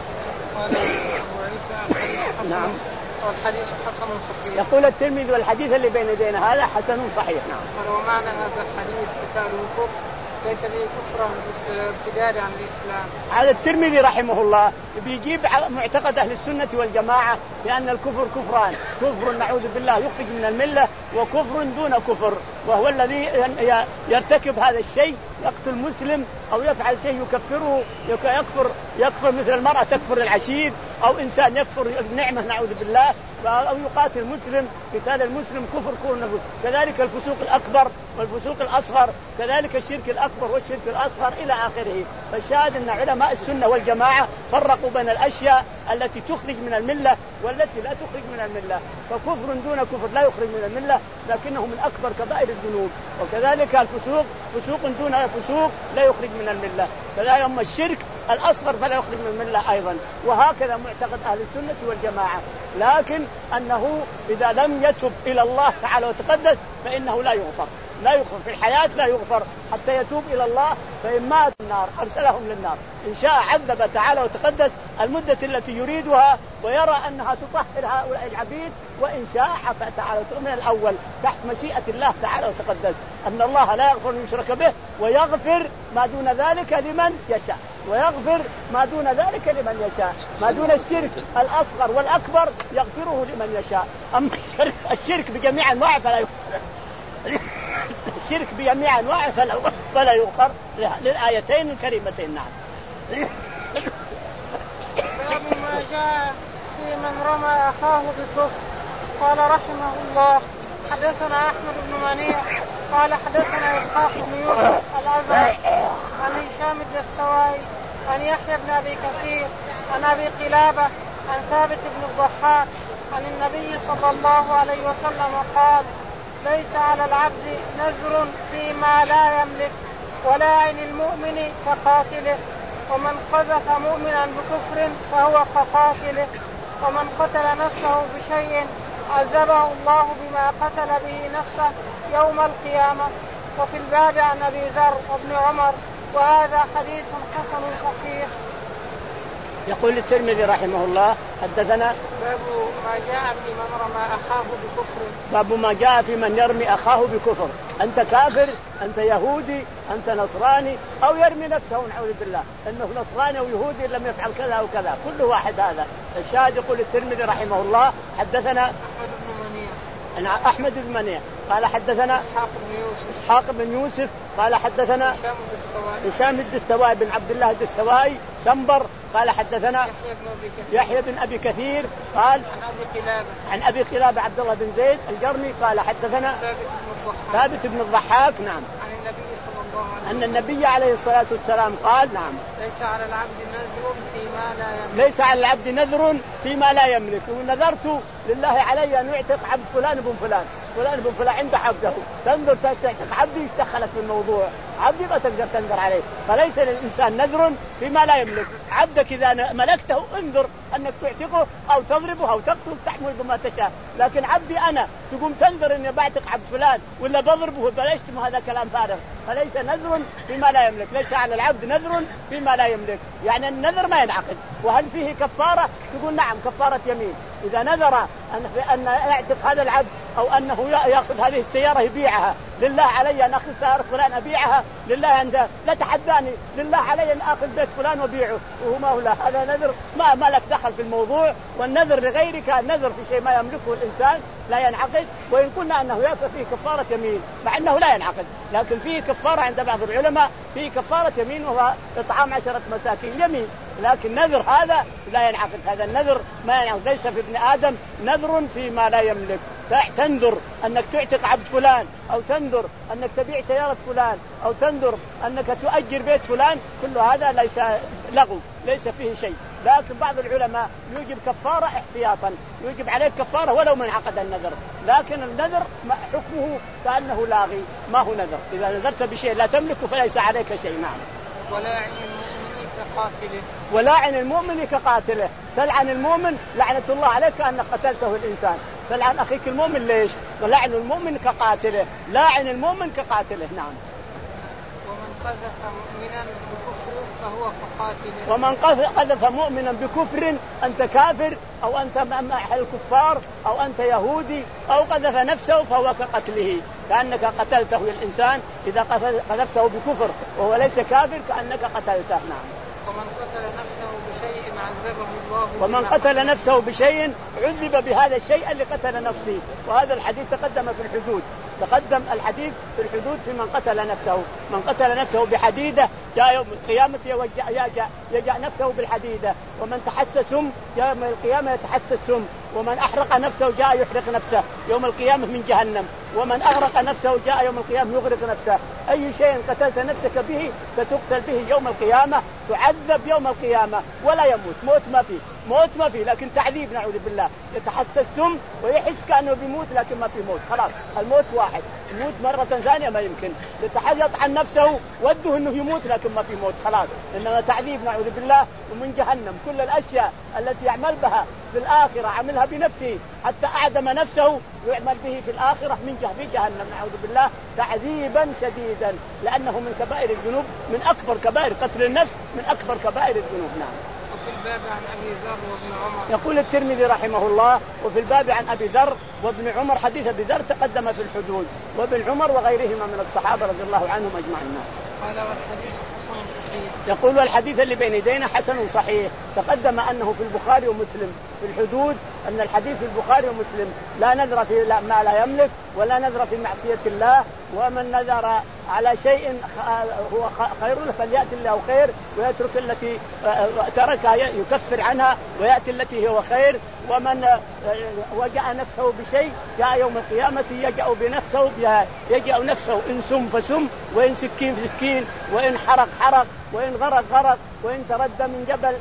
نعم. والحديث حسن صحيح. يقول الترمذي والحديث اللي بين يدينا هذا حسن صحيح. نعم. ومعنى هذا الحديث قتال الكفر ليس به كفرا ارتداد عن الإسلام. على الترمذي رحمه الله بيجيب معتقد أهل السنة والجماعة بأن الكفر كفران: كفر نعوذ بالله يخرج من الملة، وكفر دون كفر، وهو الذي يرتكب هذا الشيء يقتل مسلم أو يفعل شيء يكفره، يكفر يكفر مثل المرأة تكفر العشير، أو إنسان يكفر النعمة نعوذ بالله، أو يقاتل مسلم. قتال المسلم كفر كونه. كذلك الفسوق الأكبر والفسوق الأصغر، كذلك الشرك الأكبر والشرك الأصغر إلى آخره. فالشاهد أن علماء السنة والجماعة فرقوا بين الأشياء التي تخرج من الملة والتي لا تخرج من الملة. فكفر دون كفر لا يخرج من الملة لكنه من أكبر كبائر الذنوب، وكذلك الفسوق فسوق دون فسوق لا يخرج من الملة. كذلك أما الشرك الأصغر فلا يخرج من الملة أيضا. وهكذا معتقد أهل السنة والجماعة، لكن أنه إذا لم يتب إلى الله تعالى وتقدس فإنه لا يغفر. لا يغفر في الحياة، لا يغفر حتى يتوب إلى الله. فإن مات النار أرسلهم للنار، إن شاء عذب تعالى وتقدس المدة التي يريدها ويرى أنها تطهر هؤلاء العبيد، وإن شاء عفا تعالى من الأول تحت مشيئة الله تعالى وتقدس، أن الله لا يغفر أن يشرك به ويغفر ما دون ذلك لمن يشاء، ويغفر ما دون ذلك لمن يشاء. ما دون الشرك الأصغر والأكبر يغفره لمن يشاء. أما الشرك, الشرك بجميع أنواعه فلا يغفر الشرك بجميع أنواعه فلا يغفر للآيتين الكريمتين. نعم. باب ما جاء في من رمى أخاه بالكفر. قال رحمه الله حدثنا أحمد بن منيع قال حدثنا إسحاق بن يوسف الأزرق عن هشام الدستوائي عن يحيى بن أبي كثير عن أبي قلابة عن ثابت بن الضحاك عن النبي صلى الله عليه وسلم قال ليس على العبد نذر فيما لا يملك ولاعن المؤمن كقاتله ومن قذف مؤمنا بكفر فهو كقاتله ومن قتل نفسه بشيء عذبه الله بما قتل به نفسه يوم القيامة. وفي الباب عن أبي ذر وابن عمر وهذا حديث حسن صحيح. يقول الترمذي رحمه الله حدثنا باب ما جاء في من رمى أخاه بكفر. باب ما جاء في من يرمي أخاه بكفر. أنت كافر، أنت يهودي، أنت نصراني، أو يرمي نفسه نعوذ بالله أنه نصراني أو يهودي لم يفعل كذا أو كذا، كل واحد هذا. الشاهد يقول الترمذي رحمه الله حدثنا أحمد بن منيع أنا أحمد بن منيع قال حدثنا إسحاق بن يوسف إسحاق بن يوسف قال حدثنا هشام الدستوائي هشام الدستوائي بن عبد الله الدستوائي سنبر قال حدثنا يحيى بن أبي كثير يحيى بن أبي كثير قال عن أبي قلابة عن أبي قلابة عبد الله بن زيد الجرمي قال حدثنا ثابت بن الضحاك ثابت بن الضحاك نعم عن النبي صلى الله عليه أن وسلم النبي عليه الصلاة والسلام قال نعم ليس على العبد نذر فيما لا يملك ليس على العبد نذر فيما لا يملك. ونذرت لله علي أن يعتق عبد فلان بن فلان فلان بن فلان عنده حقه، تنذر تعتق عبدي يشتغلك في الموضوع، عبدي ما تقدر تنذر عليه. فليس للإنسان نذر فيما لا يملك. عبدك إذا ملكته انذر أنك تعتقه أو تضربه أو تقتله تحمل بما تشاء، لكن عبدي أنا تقوم تنذر أني بعتق عبد فلان ولا بضربه بلشتم، هذا كلام فارغ. فليس نذر فيما لا يملك. ليس على العبد نذر فيما لا يملك، يعني النذر ما ينعقد. وهل فيه كفارة؟ تقول نعم كفارة يمين. إذا نذر أن أن يعتق هذا العبد أو أنه يأخذ هذه السيارة يبيعها، لله علي أن أخذ سيارة فلان أبيعها، لله عنده لا تحداني، لله علي أن أخذ بيت فلان وبيعه، وهو ما هو له، هذا نذر ما ما لك دخل في الموضوع. والنذر لغيرك النذر في شيء ما يملكه الإنسان لا ينعقد. وإن كنا أنه يكفي فيه كفارة يمين مع أنه لا ينعقد، لكن فيه كفارة عند بعض العلماء، فيه كفارة يمين وهو إطعام عشرة مساكين يمين. لكن نذر هذا لا ينعقد، هذا النذر ما ينعقد. ليس في ابن آدم نذر فيما لا يملك. تنذر أنك تعتق عبد فلان، أو تنذر أنك تبيع سيارة فلان، أو تنذر أنك تؤجر بيت فلان، كل هذا ليس لغو، ليس فيه شيء. لكن بعض العلماء يوجب كفارة احتياطا، يوجب عليك كفارة ولو من عقد النذر. لكن النذر حكمه كأنه لاغي، ما هو نذر. إذا نذرت بشيء لا تملكه فليس عليك شيء. نعم. ولاعن المؤمن كقاتله ولاعن المؤمن كقاتله. تلعن المؤمن لعنة الله عليك أنك قتلته الإنسان. تلعن أخيك المؤمن ليش؟ ولعن المؤمن كقاتله. لاعن المؤمن كقاتله. نعم. ومن قذف مؤمنا بكفر فهو كقاتله. ومن قذف مؤمنا بكفر، أنت كافر أو أنت مع الكفار أو أنت يهودي أو قذف نفسه فهو كقتله، كأنك قتلته الإنسان. إذا قذفته بكفر وهو ليس كافر كأنك قتلته. نعم. ومن قتل نفسه بشيء عذبه الله ومن قتل نفسه بشيء عذب بهذا الشيء اللي قتل نفسه. وهذا الحديث تقدم في الحدود، تقدم الحديث في الحدود في من قتل نفسه. من قتل نفسه بحديدة جاء يوم القيامة يجأ, يجأ نفسه بالحديدة. ومن تحسس سم يوم القيامة يتحسس سم. ومن أحرق نفسه جاء يحرق نفسه يوم القيامة من جهنم. ومن أغرق نفسه جاء يوم القيامة يغرق نفسه. أي شيء قتلت نفسك به ستقتل به يوم القيامة، تعذب يوم القيامة ولا يموت، موت ما فيه. موت ما فيه، لكن تعذيب نعوذ بالله، يتحسس السم ويحس كأنه بيموت لكن ما في موت، خلاص الموت واحد، يموت مرة ثانية ما يمكن، يتحيط عن نفسه وده انه يموت لكن ما في موت خلاص، انما تعذيب نعوذ بالله. ومن جهنم كل الاشياء التي يعمل بها في الاخره عملها بنفسه حتى اعدم نفسه ويعمل به في الاخره من جه في جهنم نعوذ بالله تعذيبا شديدا، لانه من كبائر الذنوب، من اكبر كبائر قتل النفس، من اكبر كبائر الذنوب. نعم. وفي الباب عن ابي ذر وابن عمر. يقول الترمذي رحمه الله: وفي الباب عن ابي ذر وابن عمر. حديث ابي ذر تقدم في الحدود، وابن عمر وغيرهما من الصحابه رضي الله عنهم اجمعين. قال والحديث حسن صحيح. يقول والحديث اللي بين يدينا حسن صحيح. تقدم انه في البخاري ومسلم في الحدود، ان الحديث في البخاري ومسلم: لا نذر في ما لا يملك ولا نذر في معصيه الله، ومن نذر على شيء هو خير له فليأتي له خير ويترك التي تركها يكفر عنها ويأتي التي هو خير، ومن وجأ نفسه بشيء جاء يوم القيامة يجأ بنفسه بها، يجأ نفسه إن سم فسم، وإن سكين سكين، وإن حرق حرق، وإن غرق غرق، وإن تردى من جبل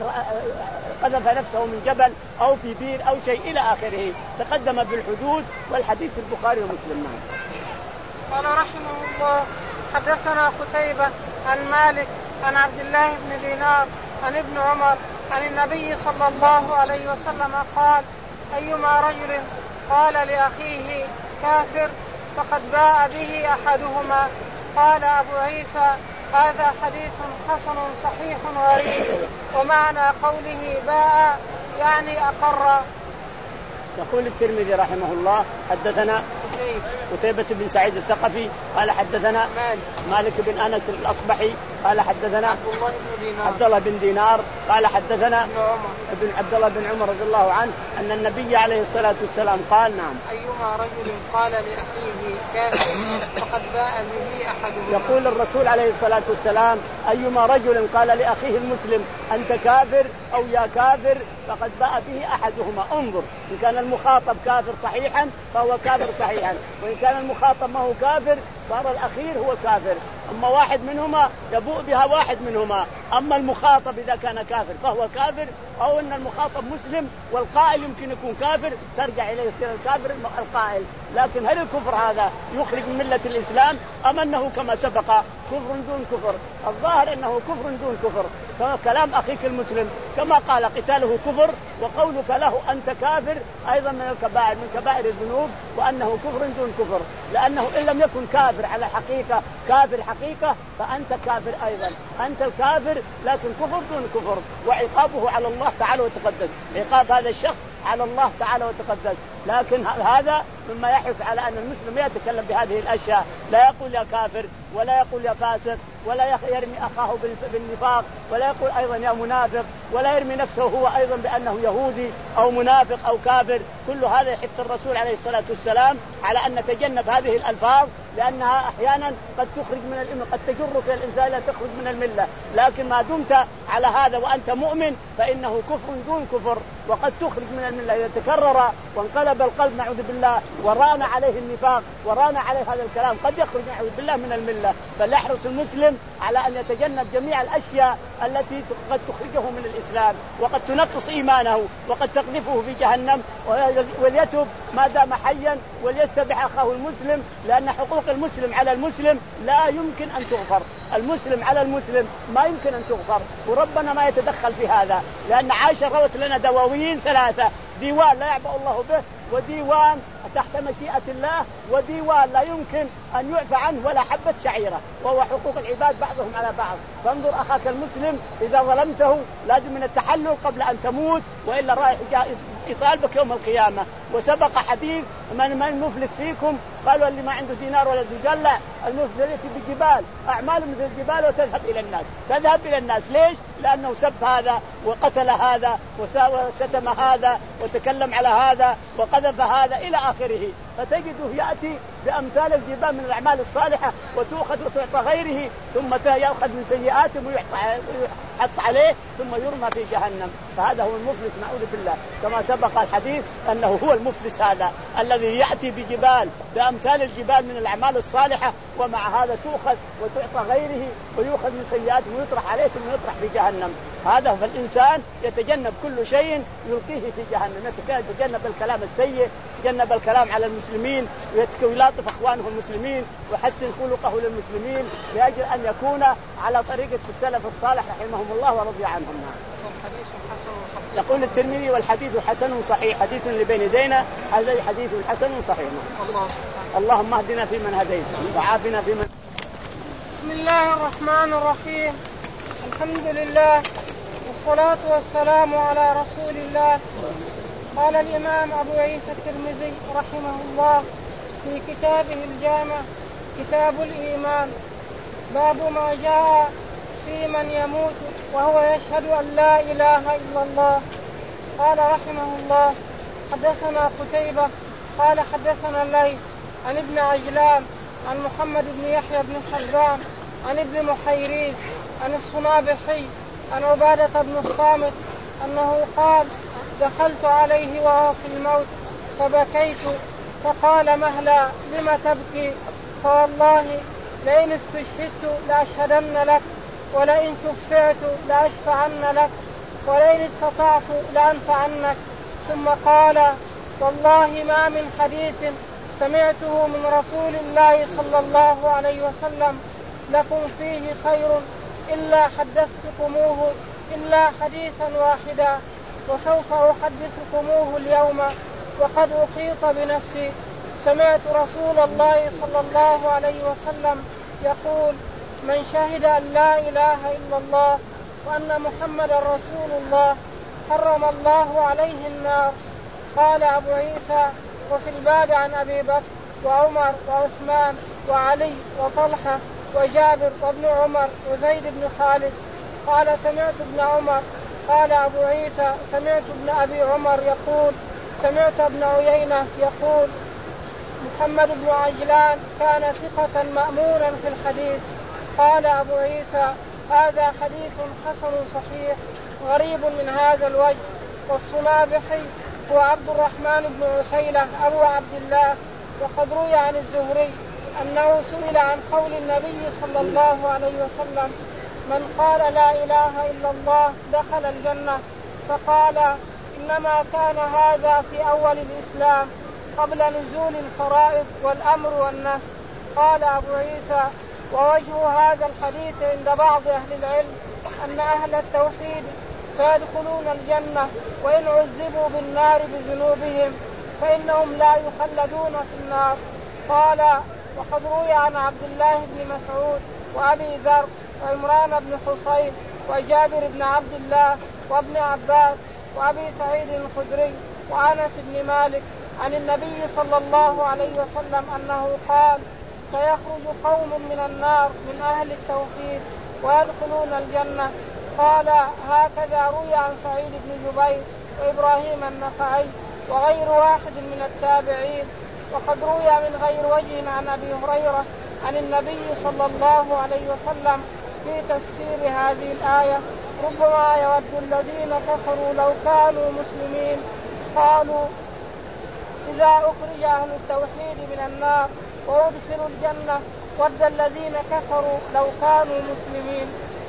قذف نفسه من جبل أو في بير أو شيء إلى آخره. تقدم بالحدود، والحديث في البخاري ومسلم. قال رحمه الله: حدثنا قتيبة عن مالك عن عبد الله بن دينار عن ابن عمر عن النبي صلى الله عليه وسلم قال: أيما رجل قال لأخيه كافر فقد باء به أحدهما. قال أبو عيسى: هذا حديث حسن صحيح غريب، ومعنى قوله باء يعني أقر. يقول الترمذي رحمه الله: حدثنا قتيبة بن سعيد الثقفي قال حدثنا مالك بن أنس الأصبحي قال حدثنا عبد الله بن دينار قال حدثنا ابن عبد الله بن عمر رضي الله عنه أن النبي عليه الصلاة والسلام قال: نعم. أيما رجل قال لأخيه كافر فقد باء به أحدهما. يقول الرسول عليه الصلاة والسلام: أيما رجل قال لأخيه المسلم أنت كافر أو يا كافر فقد باء به أحدهما. انظر، إن كان المخاطب كافر صحيحا فهو كافر صحيحا، وإن كان المخاطب ما هو كافر صار الأخير هو كافر. أما واحد منهما يبوء بها واحد منهما، أما المخاطب إذا كان كافر فهو كافر، أو أن المخاطب مسلم والقائل يمكن يكون كافر ترجع إليه يصير الكافر القائل. لكن هل الكفر هذا يخرج من ملة الإسلام أم أنه كما سبق كفر دون كفر؟ الظاهر أنه كفر دون كفر. فكلام أخيك المسلم كما قال قتاله كفر، وقولك له أنت كافر أيضا من الكبائر من كبائر الذنوب، وأنه كفر دون كفر، لأنه إن لم يكن كافر على حقيقة كافر حقيقة فأنت كافر أيضا، أنت الكافر لكن كفر دون كفر، وعقابه على الله تعالى وتقدس. عقاب هذا الشخص على الله تعالى وتقدس. لكن هذا مما يحث على أن المسلم يتكلم بهذه الأشياء، لا يقول يا كافر ولا يقول يا فاسق ولا يرمي أخاه بالنفاق ولا يقول أيضا يا منافق ولا يرمي نفسه هو أيضا بأنه يهودي أو منافق أو كافر. كل هذا يحث الرسول عليه الصلاة والسلام على أن نتجنب هذه الألفاظ، لأنها أحيانا قد تخرج من الإمة، قد تجرك الإنسان لا تخرج من الملة، لكن ما دمت على هذا وأنت مؤمن فإنه كفر دون كفر، وقد تخرج من الملة إذا تكرر وانقلب القلب نعوذ بالله وران عليه النفاق وران عليه هذا الكلام قد يخرج نعوذ بالله من الملة. فليحرص المسلم على أن يتجنب جميع الأشياء التي قد تخرجه من الإسلام وقد تنقص إيمانه وقد تقذفه في جهنم، وليتب ما دام حيا وليستبح أخاه المسلم، لأن حقوق المسلم على المسلم لا يمكن أن تغفر. المسلم على المسلم ما يمكن أن تغفر، وربنا ما يتدخل في هذا، لأن عائشة روت لنا دواوين ثلاثة: ديوان لا يعبأ الله به، وديوان تحت مشيئة الله، وديوان لا يمكن أن يعفى عنه ولا حبة شعيرة، وهو حقوق العباد بعضهم على بعض. فانظر أخاك المسلم إذا ظلمته لازم من التحلل قبل أن تموت، وإلا رايح يطالبك يوم القيامة. وسبق حديث: من من المفلس فيكم؟ قالوا اللي ما عنده دينار ولا دجلة. المفلس يأتي بجبال أعمال مثل الجبال وتذهب إلى الناس، تذهب إلى الناس. ليش؟ لأنه سب هذا وقتل هذا وشتم هذا وتكلم على هذا وقذف هذا إلى آخره. فتجده يأتي بأمثال الجبال من الأعمال الصالحة وتؤخذ وتعطى غيره، ثم يأخذ من سيئاتهم حط عليه ثم يرمى في جهنم، فهذا هو المفلس نعوذ بالله. كما سبق الحديث أنه هو المفلس هذا الذي يأتي بجبال بأمثال الجبال من الأعمال الصالحة، ومع هذا تؤخذ وتعطى غيره ويؤخذ من سيئاته ويطرح عليه ثم يطرح في جهنم. هذا فالإنسان يتجنب كل شيء يلقيه في جهنم، يتجنب الكلام السيء، يتجنب الكلام على المسلمين، ويلاطف أخوانه المسلمين ويحسن خلقه للمسلمين لأجل أن يكون على طريقة السلف الصالح رحمهم الله ورضي عنهم. يقول الترمذي والحديث حسن صحيح، حديث اللي بين يدينا هذا حديث حسن صحيح. الله. اللهم اهدنا فيمن هديت وعافنا فيمن. بسم الله الرحمن الرحيم، الحمد لله والصلاة والسلام على رسول الله. قال الإمام أبو عيسى الترمذي رحمه الله في كتابه الجامع كتاب الإيمان باب ما جاء في من يموت وهو يشهد أن لا إله إلا الله. قال رحمه الله حدثنا قتيبة قال حدثنا الليث عن ابن عجلان عن محمد بن يحيى بن حبان عن ابن محيريز عن الصنابحي عن عبادة بن الصامت أنه قال دخلت عليه وهو في الموت فبكيت فقال مهلا لم تبكي؟ فوالله لئن استشهدت لأشهدن لك ولئن شفعت لأشفعن لك ولئن استطعت لأنفعنك. ثم قال والله ما من حديث سمعته من رسول الله صلى الله عليه وسلم لكم فيه خير إلا حدثتكموه إلا حديثا واحدا وسوف أحدثكموه اليوم وقد أحيط بنفسي. سمعت رسول الله صلى الله عليه وسلم يقول من شهد أن لا إله إلا الله وأن محمدا رسول الله حرم الله عليه النار. قال أبو عيسى وفي الباب عن أبي بكر وعمر وعثمان وعلي وطلحة وجابر وابن عمر وزيد بن خالد. قال سمعت ابن عمر. قال أبو عيسى سمعت ابن أبي عمر يقول سمعت ابن عيينة يقول محمد بن عجلان كان ثقة مأمونا في الحديث. قال أبو عيسى هذا حديث حسن صحيح غريب من هذا الوجه. والصنابحي هو عبد الرحمن بن عسيلة أبو عبد الله. وقد روي عن الزهري أنه سئل عن قول النبي صلى الله عليه وسلم من قال لا إله إلا الله دخل الجنة، فقال إنما كان هذا في أول الإسلام قبل نزول الفرائض والأمر والنهي. قال أبو عيسى ووجه هذا الحديث عند بعض أهل العلم أن أهل التوحيد سيدخلون الجنة وإن عذبوا بالنار بذنوبهم فإنهم لا يخلدون في النار. قال وقد روي عن عبد الله بن مسعود وأبي ذر وعمران بن حصين وجابر بن عبد الله وابن عباس وأبي سعيد الخدري وأنس بن مالك عن النبي صلى الله عليه وسلم أنه قال سيخرج قوم من النار من أهل التوحيد ويدخلون الجنة. قال هكذا روي عن سعيد بن جبير وإبراهيم النخعي وغير واحد من التابعين. وقد روي من غير وجه عن أبي هريرة عن النبي صلى الله عليه وسلم في تفسير هذه الآية ربما يود الذين كفروا لو كانوا مسلمين. قالوا إذا أخرج أهل التوحيد من النار وأدخلوا الجنة ود الذين كفروا لو كانوا مسلمين.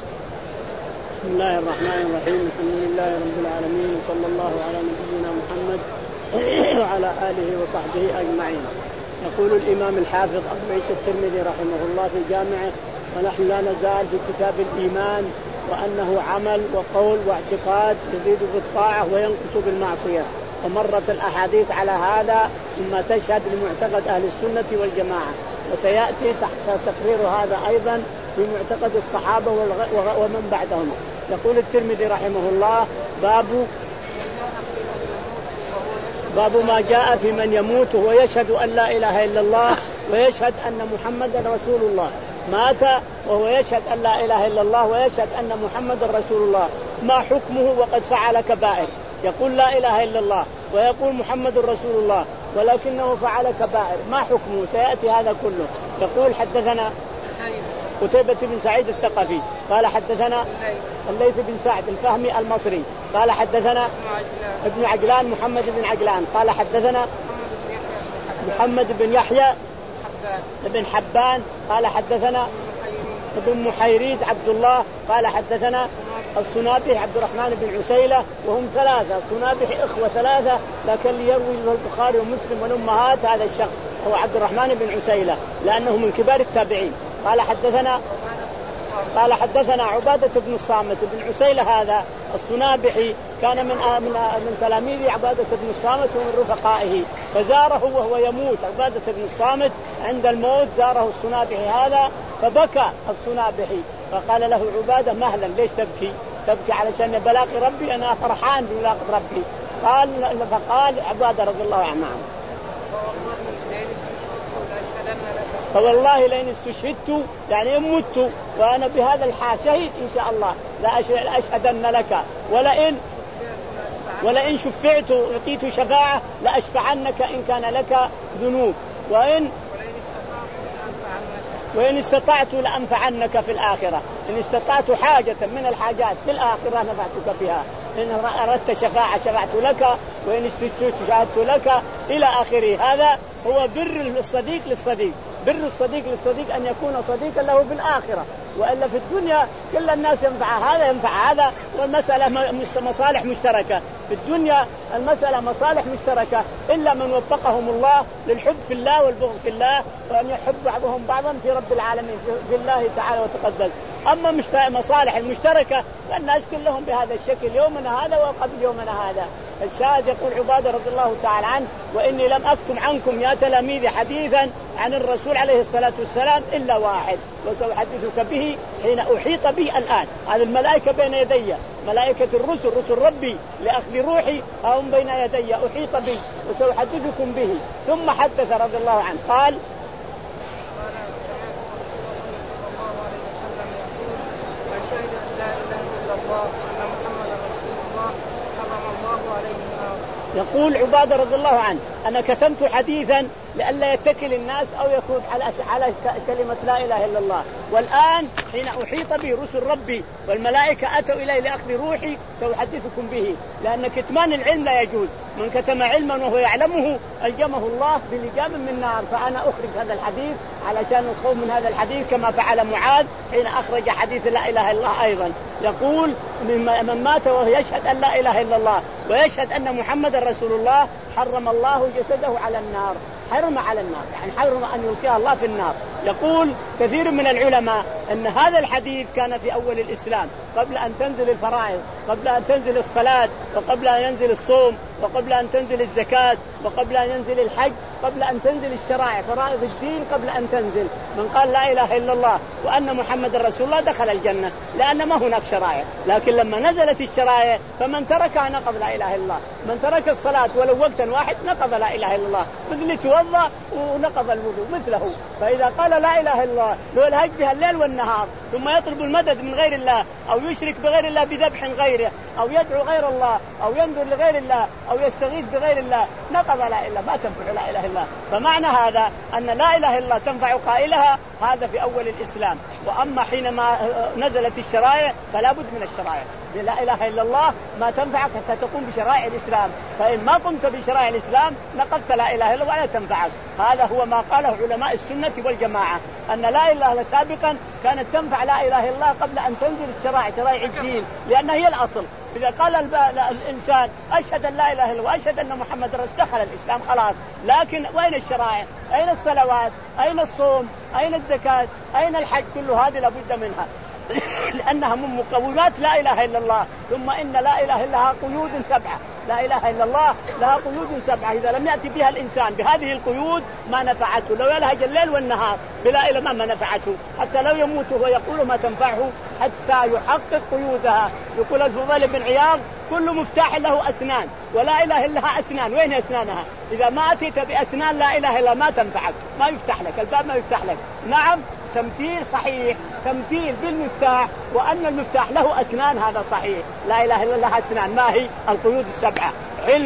بسم الله الرحمن الرحيم، الحمد لله رب العالمين وصلى الله على نبينا محمد وعلى آله وصحبه أجمعين. يقول الإمام الحافظ أبو عيسى الترمذي رحمه الله في جامعه ونحن لا نزال في كتاب الإيمان وأنه عمل وقول واعتقاد يزيد بالطاعة وينقص بالمعصية. ومرت الأحاديث على هذا مما تشهد لمعتقد أهل السنة والجماعة، وسيأتي تحت تقرير هذا أيضا في معتقد الصحابة ومن بعدهم. يقول الترمذي رحمه الله باب باب ما جاء في من يموت ويشهد أن لا إله إلا الله ويشهد أن محمدا رسول الله. مات وهو يشهد أن لا إله إلا الله ويشهد أن محمدا رسول الله، ما حكمه وقد فعل كبائر؟ يقول لا إله إلا الله ويقول محمد رسول الله ولكنه فعل كبائر، ما حكمه؟ سيأتي هذا كله. يقول حدثنا قتيبة بن سعيد الثقفي قال حدثنا الليث بن سعد الفهمي المصري قال حدثنا ابن عجلان محمد بن عجلان قال حدثنا محمد بن يحيى بن حبان قال حدثنا ابن محيريز عبد الله قال حدثنا الصنابحي عبد الرحمن بن عسيلة وهم ثلاثة. الصنابحي إخوة ثلاثة لكن يروي البخاري ومسلم والأمهات هذا الشخص هو عبد الرحمن بن عسيلة لأنه من كبار التابعين. قال حدثنا قال حدثنا عبادة بن الصامت بن عسيلة هذا الصنابحي كان من من من تلاميذ عبادة بن الصامت ومن رفقائه فزاره وهو يموت. عبادة بن الصامت عند الموت زاره الصنابحي هذا فبكى الصنابحي فقال له عبادة مهلا ليش تبكي؟ تبكي علشان بلاقي ربي أنا فرحان بملاقي ربي. قال فقال عبادة رضي الله عنه فوالله لئن استشهدت يعني مت وأنا بهذا الحال شهيد إن شاء الله لا أشهدن لك ولئن ولئن شفعت أعطيت شفاعة لأشفعنك إن كان لك ذنوب وإن وإن استطعت لأنفعنك في الآخرة. إن استطعت حاجة من الحاجات في الآخرة نفعتك بها. إن أردت شفاعة شفعت لك وإن استشهدت شهدت لك إلى آخره. هذا هو بر الصديق للصديق. بر الصديق للصديق أن يكون صديقا له بالآخرة وإلا في الدنيا كل الناس ينفع هذا ينفع هذا والمسألة مصالح مشتركة. في الدنيا المسألة مصالح مشتركة إلا من وفقهم الله للحب في الله والبغض في الله وأن يحب بعضهم بعضا في رب العالمين في الله تعالى وتقدس. أما مصالح المشتركة فالناس كلهم بهذا الشكل يومنا هذا وقبل يومنا هذا. الشاهد يقول عبادة رضي الله تعالى عنه وإني لم أكتم عنكم يا تلاميذ حديثا عن الرسول عليه الصلاة والسلام إلا واحد وسأحدثك به حين أحيط به الآن. هذه الملائكة بين يدي ملائكة الرسل رسل ربي لأخذ روحي هم بين يدي أحيط به وسأحدثكم به. ثم حدث رضي الله عنه قال يقول عبادة رضي الله عنه أنا كتمت حديثا لئلا يتكل الناس أو يكون على على كلمة لا إله إلا الله. والآن حين أحيط به رسل ربي والملائكة أتوا إلي لأخذ روحي سأحدثكم به لأن كتمان العلم لا يجوز. من كتم علما وهو يعلمه ألجمه الله بلجام من نار. فأنا أخرج هذا الحديث علشان الخوف من هذا الحديث كما فعل معاذ حين أخرج حديث لا إله إلا الله أيضا. يقول من مات وهو يشهد أن لا إله إلا الله ويشهد أن محمد رسول الله حرم الله جسده على النار. حرم على النار يعني حرم أن يلقيها الله في النار. يقول كثير من العلماء أن هذا الحديث كان في أول الإسلام قبل أن تنزل الفرائض قبل أن تنزل الصلاة وقبل أن ينزل الصوم وقبل أن تنزل الزكاة وقبل أن ينزل الحج قبل أن تنزل الشرائع فرائض الدين قبل أن تنزل. من قال لا إله إلا الله وأن محمد رسول الله دخل الجنة لأن ما هناك شرائع. لكن لما نزلت الشرائع فمن تركها نقض لا إله إلا الله. من ترك الصلاة ولو وقتا واحد نقض لا إله إلا الله مثل توضأ ونقض الوضوء مثله. فإذا قال لا إله إلا الله لو الهجها الليل والنهار ثم يطلب المدد من غير الله أو يشرك بغير الله بذبح غيره أو يدعو غير الله أو ينذر لغير الله أو يستغيث بغير الله نقض لا إله إلا ما تنفع لا إله إلا الله. فمعنى هذا أن لا إله إلا الله تنفع قائلها هذا في أول الإسلام. وأما حينما نزلت الشرائع فلا بد من الشرائع. لا إله إلا الله ما تنفعك حتى تقوم بشرائع الإسلام. فإن ما قمت بشرائع الإسلام نقضت لا إله إلا الله ولا تنفعك. هذا هو ما قاله علماء السنة والجماعة أن لا إله إلا الله سابقا كانت تنفع لا إله إلا الله قبل أن تنزل الشرائع شرائع الدين لأنها هي الأصل. إذا قال الإنسان أشهد أن لا إله إلا الله وأشهد أن محمد رسول دخل الإسلام خلاص. لكن وين الشرائع؟ أين الصلوات؟ أين الصوم؟ أين الزكاة؟ أين الحج؟ كل هذه لابد منها لأنها من مقومات لا إله إلا الله. ثم إن لا إله إلا الله قيود سبعة. لا إله إلا الله لها قيود سبعة إذا لم يأتي بها الإنسان بهذه القيود ما نفعته. لو يلهج الليل والنهار بلا إله ما نفعته حتى لو يموت ويقول ما تنفعه حتى يحقق قيودها. يقول الفضيل بن عياض كل مفتاح له أسنان ولا إله إلا لها أسنان. وين أسنانها؟ إذا ما أتيت بأسنان لا إله إلا ما تنفعك ما يفتح لك الباب ما يفتح لك. نعم تمثيل صحيح تمثيل بالمفتاح وأن المفتاح له أسنان هذا صحيح. لا إله إلا لها أسنان. ما هي القيود السبعة؟ علم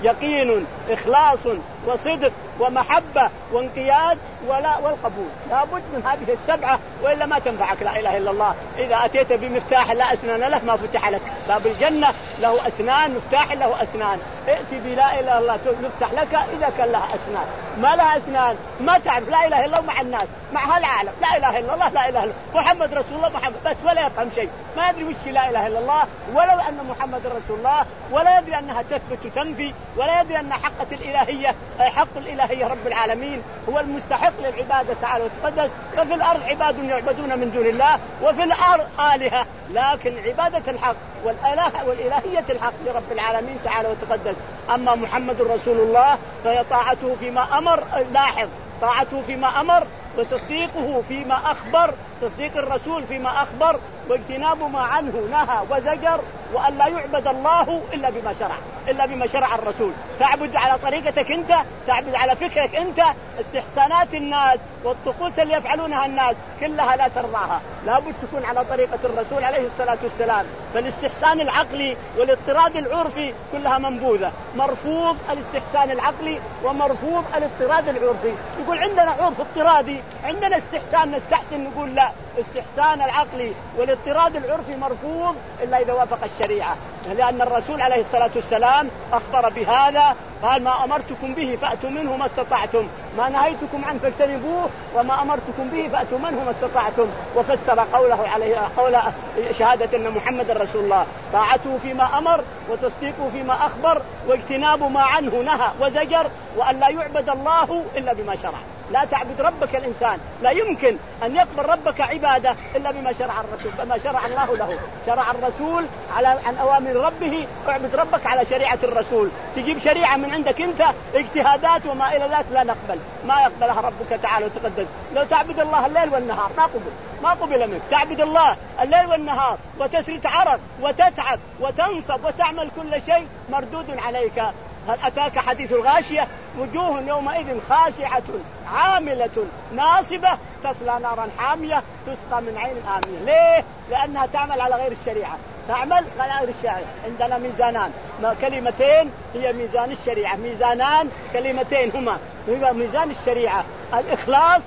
يقين إخلاص وصدق ومحبة وانقياد ولا والقبول. لابد من هذه السبعة وإلا ما تنفعك لا إله إلا الله. إذا أتيت بمفتاح لا أسنان له ما فتح لك. باب الجنة له أسنان، مفتاح له أسنان. ائتي بلا إله إلا الله يفتح لك إذا كان لها أسنان. ما لها أسنان ما تعرف لا إله إلا الله مع الناس مع هالعالم لا إله إلا الله لا إله إلا الله محمد رسول الله محمد بس ولا يفهم شيء، ما يدري وش لا إله إلا الله ولو أن محمد رسول الله، ولا يدري أنها تثبت وتنفي، ولا يدري أن حقة الإلهية حق الإلهية رب العالمين هو المستحق للعبادة تعالى وتقدس. ففي الأرض عباد يعبدون من دون الله وفي الأرض آلهة، لكن عبادة الحق والإله والإلهية الحق لرب العالمين تعالى وتقدس. أما محمد رسول الله فهي طاعته فيما أمر، لاحظ طاعته فيما أمر وتصديقه فيما أخبر، تصديق الرسول فيما أخبر واجتناب ما عنه نهى وزجر، وأن لا يعبد الله إلا بما شرع إلا بما شرع الرسول. تعبد على طريقتك أنت، تعبد على فكرك أنت، استحسانات الناس والطقوس اللي يفعلونها الناس كلها لا ترضاها، لابد تكون على طريقة الرسول عليه الصلاة والسلام. فالاستحسان العقلي والاضطراد العرفي كلها منبوذة، مرفوض الاستحسان العقلي ومرفوض الاضطراد العرفي. يقول عندنا عرف اضطرادي، عندنا استحسان نستحسن، نقول لا، استحسان العقلي والاضطراد العرفي مرفوض إلا إذا وافق الشريعة، لأن الرسول عليه الصلاة والسلام أخبر بهذا، قال ما أمرتكم به فأتوا منه ما استطعتم، ما نهيتكم عنه فاجتنبوه، وما أمرتكم به فأتوا منه ما استطعتم. وفسر قوله عليه قول شهادة أن محمد رسول الله طاعته فيما أمر وتصديقه فيما أخبر واجتناب ما عنه نهى وزجر، وأن لا يعبد الله إلا بما شرع. لا تعبد ربك الإنسان، لا يمكن أن يقبل ربك عبادة إلا بما شرع الرسول، بما شرع الله له. شرع الرسول على عن أوامر ربه، اعبد ربك على شريعة الرسول. تجيب شريعة من عندك أنت اجتهادات وما إلى ذلك لا نقبل، ما يقبلها ربك تعالى وتقدس. لو تعبد الله الليل والنهار ما قبل ما قبل منك. تعبد الله الليل والنهار وتسري عرق وتتعب وتنصب وتعمل كل شيء مردود عليك. هل أتاك حديث الغاشية؟ وجوه يومئذ خاشعة عاملة ناصبة تصلى نارا حامية تسقى من عين آمية. ليه؟ لأنها تعمل على غير الشريعة، تعمل على غير الشريعة. عندنا ميزانان، كلمتين هي ميزان الشريعة، ميزانان كلمتين هما هي ميزان الشريعة، الإخلاص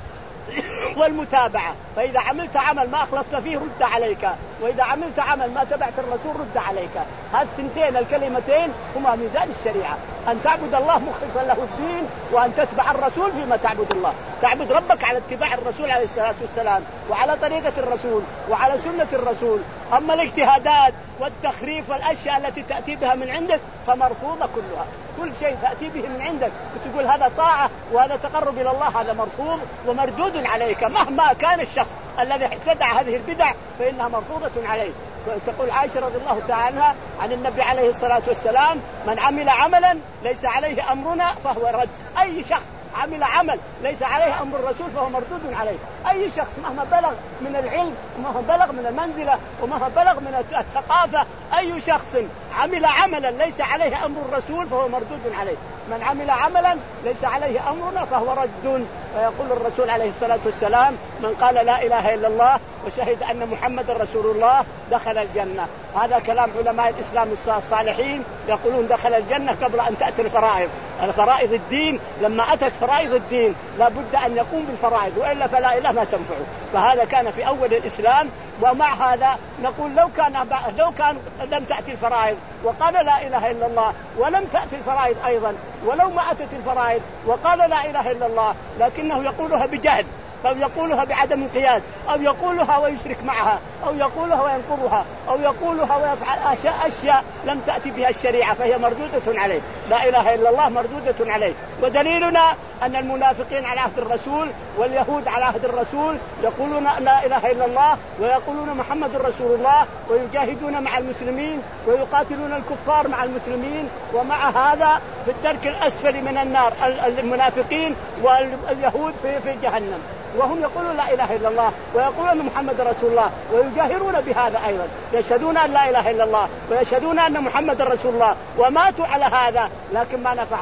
والمتابعة. فإذا عملت عمل ما أخلصت فيه رد عليك، وإذا عملت عمل ما تبعت الرسول رد عليك. هذه الثنتين الكلمتين هما ميزان الشريعة، أن تعبد الله مخلصا له الدين، وأن تتبع الرسول فيما تعبد الله. تعبد ربك على اتباع الرسول عليه الصلاة والسلام وعلى طريقة الرسول وعلى سنة الرسول. أما الاجتهادات والتخريف والأشياء التي تأتي بها من عندك فمرفوضة كلها. كل شيء تأتي به من عندك وتقول هذا طاعة وهذا تقرب إلى الله، هذا مرفوض ومردود عليك. مهما كان الشخص الذي ابتدع هذه البدع فإنها مرفوضة عليه. تقول عائشة رضي الله تعالى عنها عن النبي عليه الصلاة والسلام: من عمل عملا ليس عليه أمرنا فهو رد. أي شخص عمل عمل ليس عليه أمر الرسول فهو مردود عليه. أي شخص مهما بلغ من العلم ومهما بلغ من المنزلة ومهما بلغ من الثقافة، أي شخص عمل عملا ليس عليه أمر الرسول فهو مردود عليه. من عمل عملا ليس عليه أمرنا فهو رد. ويقول الرسول عليه الصلاة والسلام: من قال لا إله إلا الله وشهد أن محمد رسول الله دخل الجنة. هذا كلام علماء الإسلام الصالحين، يقولون دخل الجنة قبل أن تأتي الفرائض. الفرائض الدين لما أتت فرائض الدين لابد أن يقوم بالفرائض، وإلا فلا إله ما تنفعه. فهذا كان في أول الإسلام. ومع هذا نقول لو كان لو كان لم تأتي الفرائض وقال لا إله إلا الله ولم تأتي الفرائض أيضا، ولو ما أتت الفرائض وقال لا إله إلا الله لكنه يقولها بجهل أو يقولها بعدم انقياد أو يقولها ويشرك معها أو يقولها وينقضها أو يقولها ويفعل أشياء, أشياء لم تأتي بها الشريعة فهي مردودة عليه. لا إله إلا الله مردودة عليه. ودليلنا أن المنافقين على عهد الرسول واليهود على عهد الرسول يقولون لا إله إلا الله ويقولون محمد رسول الله ويجاهدون مع المسلمين ويقاتلون الكفار مع المسلمين، ومع هذا في الدرك الأسفل من النار المنافقين واليهود في, في جهنم، وهم يقولون لا إله إلا الله ويقولون محمد رسول الله ويجاهرون بهذا أيضا، يشهدون أن لا إله إلا الله ويشهدون أن محمد رسول الله وماتوا على هذا، لكن ما نفعهم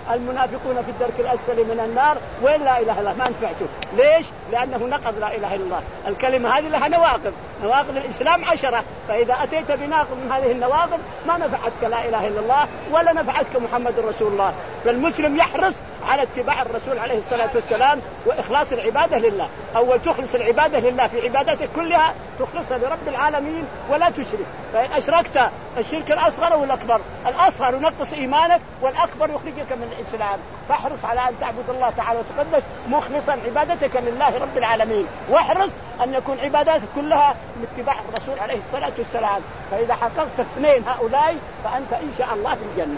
المنافقون في الدرك الأسفل من النار، وين لا إله إلا الله ما نفعته. ليش؟ لأنه نقض لا إله إلا الله. الكلمة هذه لها نواقض، نواقض الإسلام عشرة، فإذا أتيت بناقض من هذه النواقض ما نفعتك لا إله إلا الله ولا نفعتك محمد رسول الله. فالمسلم يحرص على اتباع الرسول عليه الصلاة والسلام وإخلاص العبادة لله. أول تخلص العبادة لله في عباداتك كلها، تخلصها لرب العالمين ولا تشرك. فإن أشركت الشرك الأصغر والأكبر، الأصغر ينقص إيمانك والأكبر يخرجك من الإسلام. فاحرص على أن تعبد الله تعالى وتقدس مخلصا عبادتك لله رب العالمين، واحرص أن يكون عباداتك كلها باتباع الرسول عليه الصلاة والسلام. فإذا حققت اثنين هؤلاء فأنت إن شاء الله في الجنة.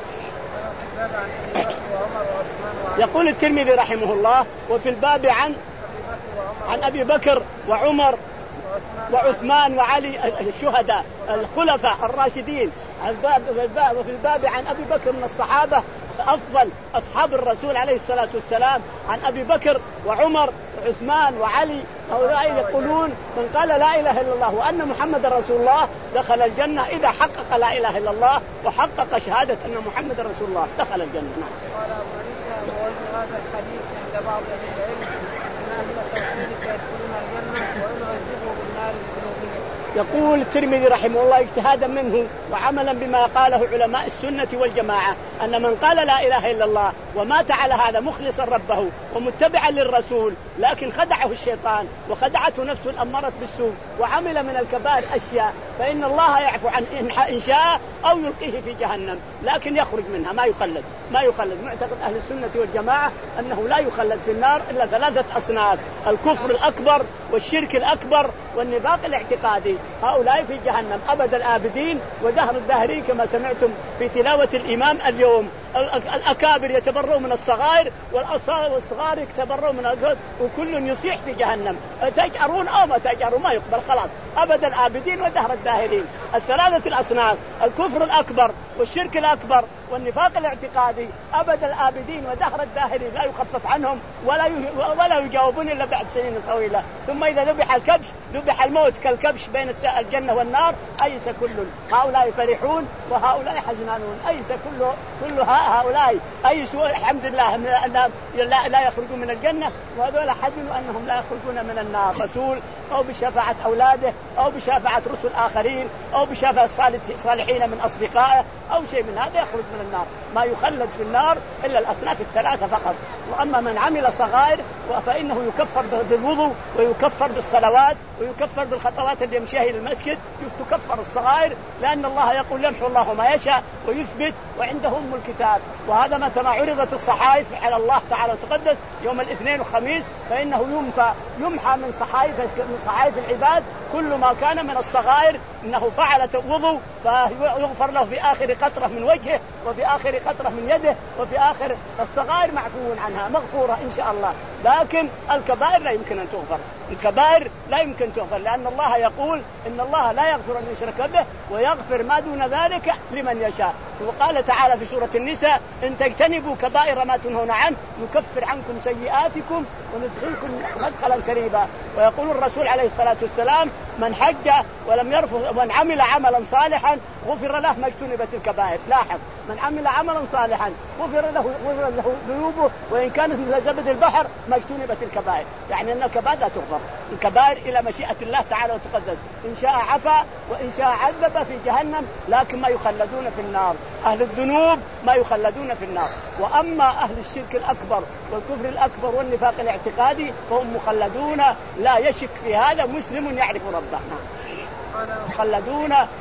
يقول الترمذي رحمه الله: وفي الباب عن عن أبي بكر وعمر وعثمان وعلي الشهداء الخلفاء الراشدين. وفي الباب عن أبي بكر من الصحابة أفضل أصحاب الرسول عليه الصلاة والسلام، عن أبي بكر وعمر وعثمان وعلي، هؤلاء يقولون من قال لا إله إلا الله وأن محمد رسول الله دخل الجنة إذا حقق لا إله إلا الله وحقق شهادة أن محمد رسول الله دخل الجنة. قال أبو عيسى ووجه هذا الحديث عند بعض أهل العلم أن أهل التوحيد سيدخلون الجنة وإن عذبوا بالنار بذنوبهم. يقول الترمذي رحمه الله اجتهادا منه وعملا بما قاله علماء السنة والجماعة أن من قال لا إله إلا الله ومات على هذا مخلصا ربه ومتبعا للرسول، لكن خدعه الشيطان وخدعته نفسه الأمارة بالسوء وعمل من الكبائر أشياء، فإن الله يعفو عن إن شاء أو يلقيه في جهنم، لكن يخرج منها ما يخلد ما يخلد. معتقد أهل السنة والجماعة أنه لا يخلد في النار إلا ثلاثة أصناف: الكفر الأكبر والشرك الأكبر والنفاق الاعتقادي، هؤلاء في جهنم أبد الآبدين ودهر الداهرين كما سمعتم في تلاوة الإمام اليوم. الأكابر يتبرؤوا من الصغائر والصغار يتبرؤوا من الأكبر، وكل يصيح في جهنم. تجأرون أو ما تجأروا ما يقبل، خلاص أبد الآبدين ودهر الداهرين. الثلاثة الأصناف: الكفر الأكبر والشرك الأكبر والنفاق الاعتقادي، أبد الآبدين ودهر الداهرين، لا يخفف عنهم ولا ولا يجاوبون إلا بعد سنين طويلة. ثم إذا ذبح الكبش ذبح الموت كالكبش بين الجنة والنار، أيس كل. هؤلاء فرحون وهؤلاء حزنانون، أيس كل كل هؤلاء أيسوا الحمد لله أنهم لا يخرجون من الجنة، وهذول حزنوا أنهم لا يخرجون من النار. رسول أو بشفاعة أولاده أو بشفاعة رسل آخرين أو بشفاعة صالحين من أصدقائه أو شيء من هذا يخرج من النار. ما يخلد في النار إلا الأصناف الثلاثة فقط. وأما من عمل صغائر فإنه يكفر بالوضوء ويكفر بالصلوات ويكفر بالخطوات اللي يمشيها إلى المسجد، تكفر الصغائر، لأن الله يقول يمحو الله ما يشاء ويثبت وعنده أم الكتاب. وهذا متى ما عرضت الصحائف على الله تعالى وتقدس يوم الاثنين والخميس فإنه يمحى يمحى من صحائف من صحائف العباد كل ما كان من الصغائر، إنه فعل وضوء فيغفر له في آخر قطرة من وجهه وفي آخر قطرة من يده وفي آخر الصغائر معفو عنها مغفورة إن شاء الله. لكن الكبائر لا يمكن أن تغفر، الكبائر لا يمكن تغفر، لأن الله يقول إن الله لا يغفر أن يشرك به ويغفر ما دون ذلك لمن يشاء. وقال تعالى في سورة النساء: إن تجتنبوا كبائر ما تنهون عنه نكفر عنكم سيئاتكم وندخلكم مدخلا كريما. ويقول الرسول عليه الصلاة والسلام: من حج ولم يرفض ومن عمل عملا صالحا غفر له ما اجتنبت الكبائر. لاحظ: من عمل عملا صالحا غفر له غفر له ذنوبه وإن كانت مثل زبد البحر ما اجتنبت الكبائر، يعني أن الكبائر لا تغفر، الكبائر إلى مشيئة الله تعالى وتقدس، إن شاء عفا وإن شاء عذب في جهنم، لكن ما يخلدون في النار. أهل الذنوب ما يخلدون في النار، وأما أهل الشرك الأكبر والكفر الأكبر والنفاق الاعتقادي فهم مخلدون لا يشك في هذا مسلم يعرف ربه، مخلدون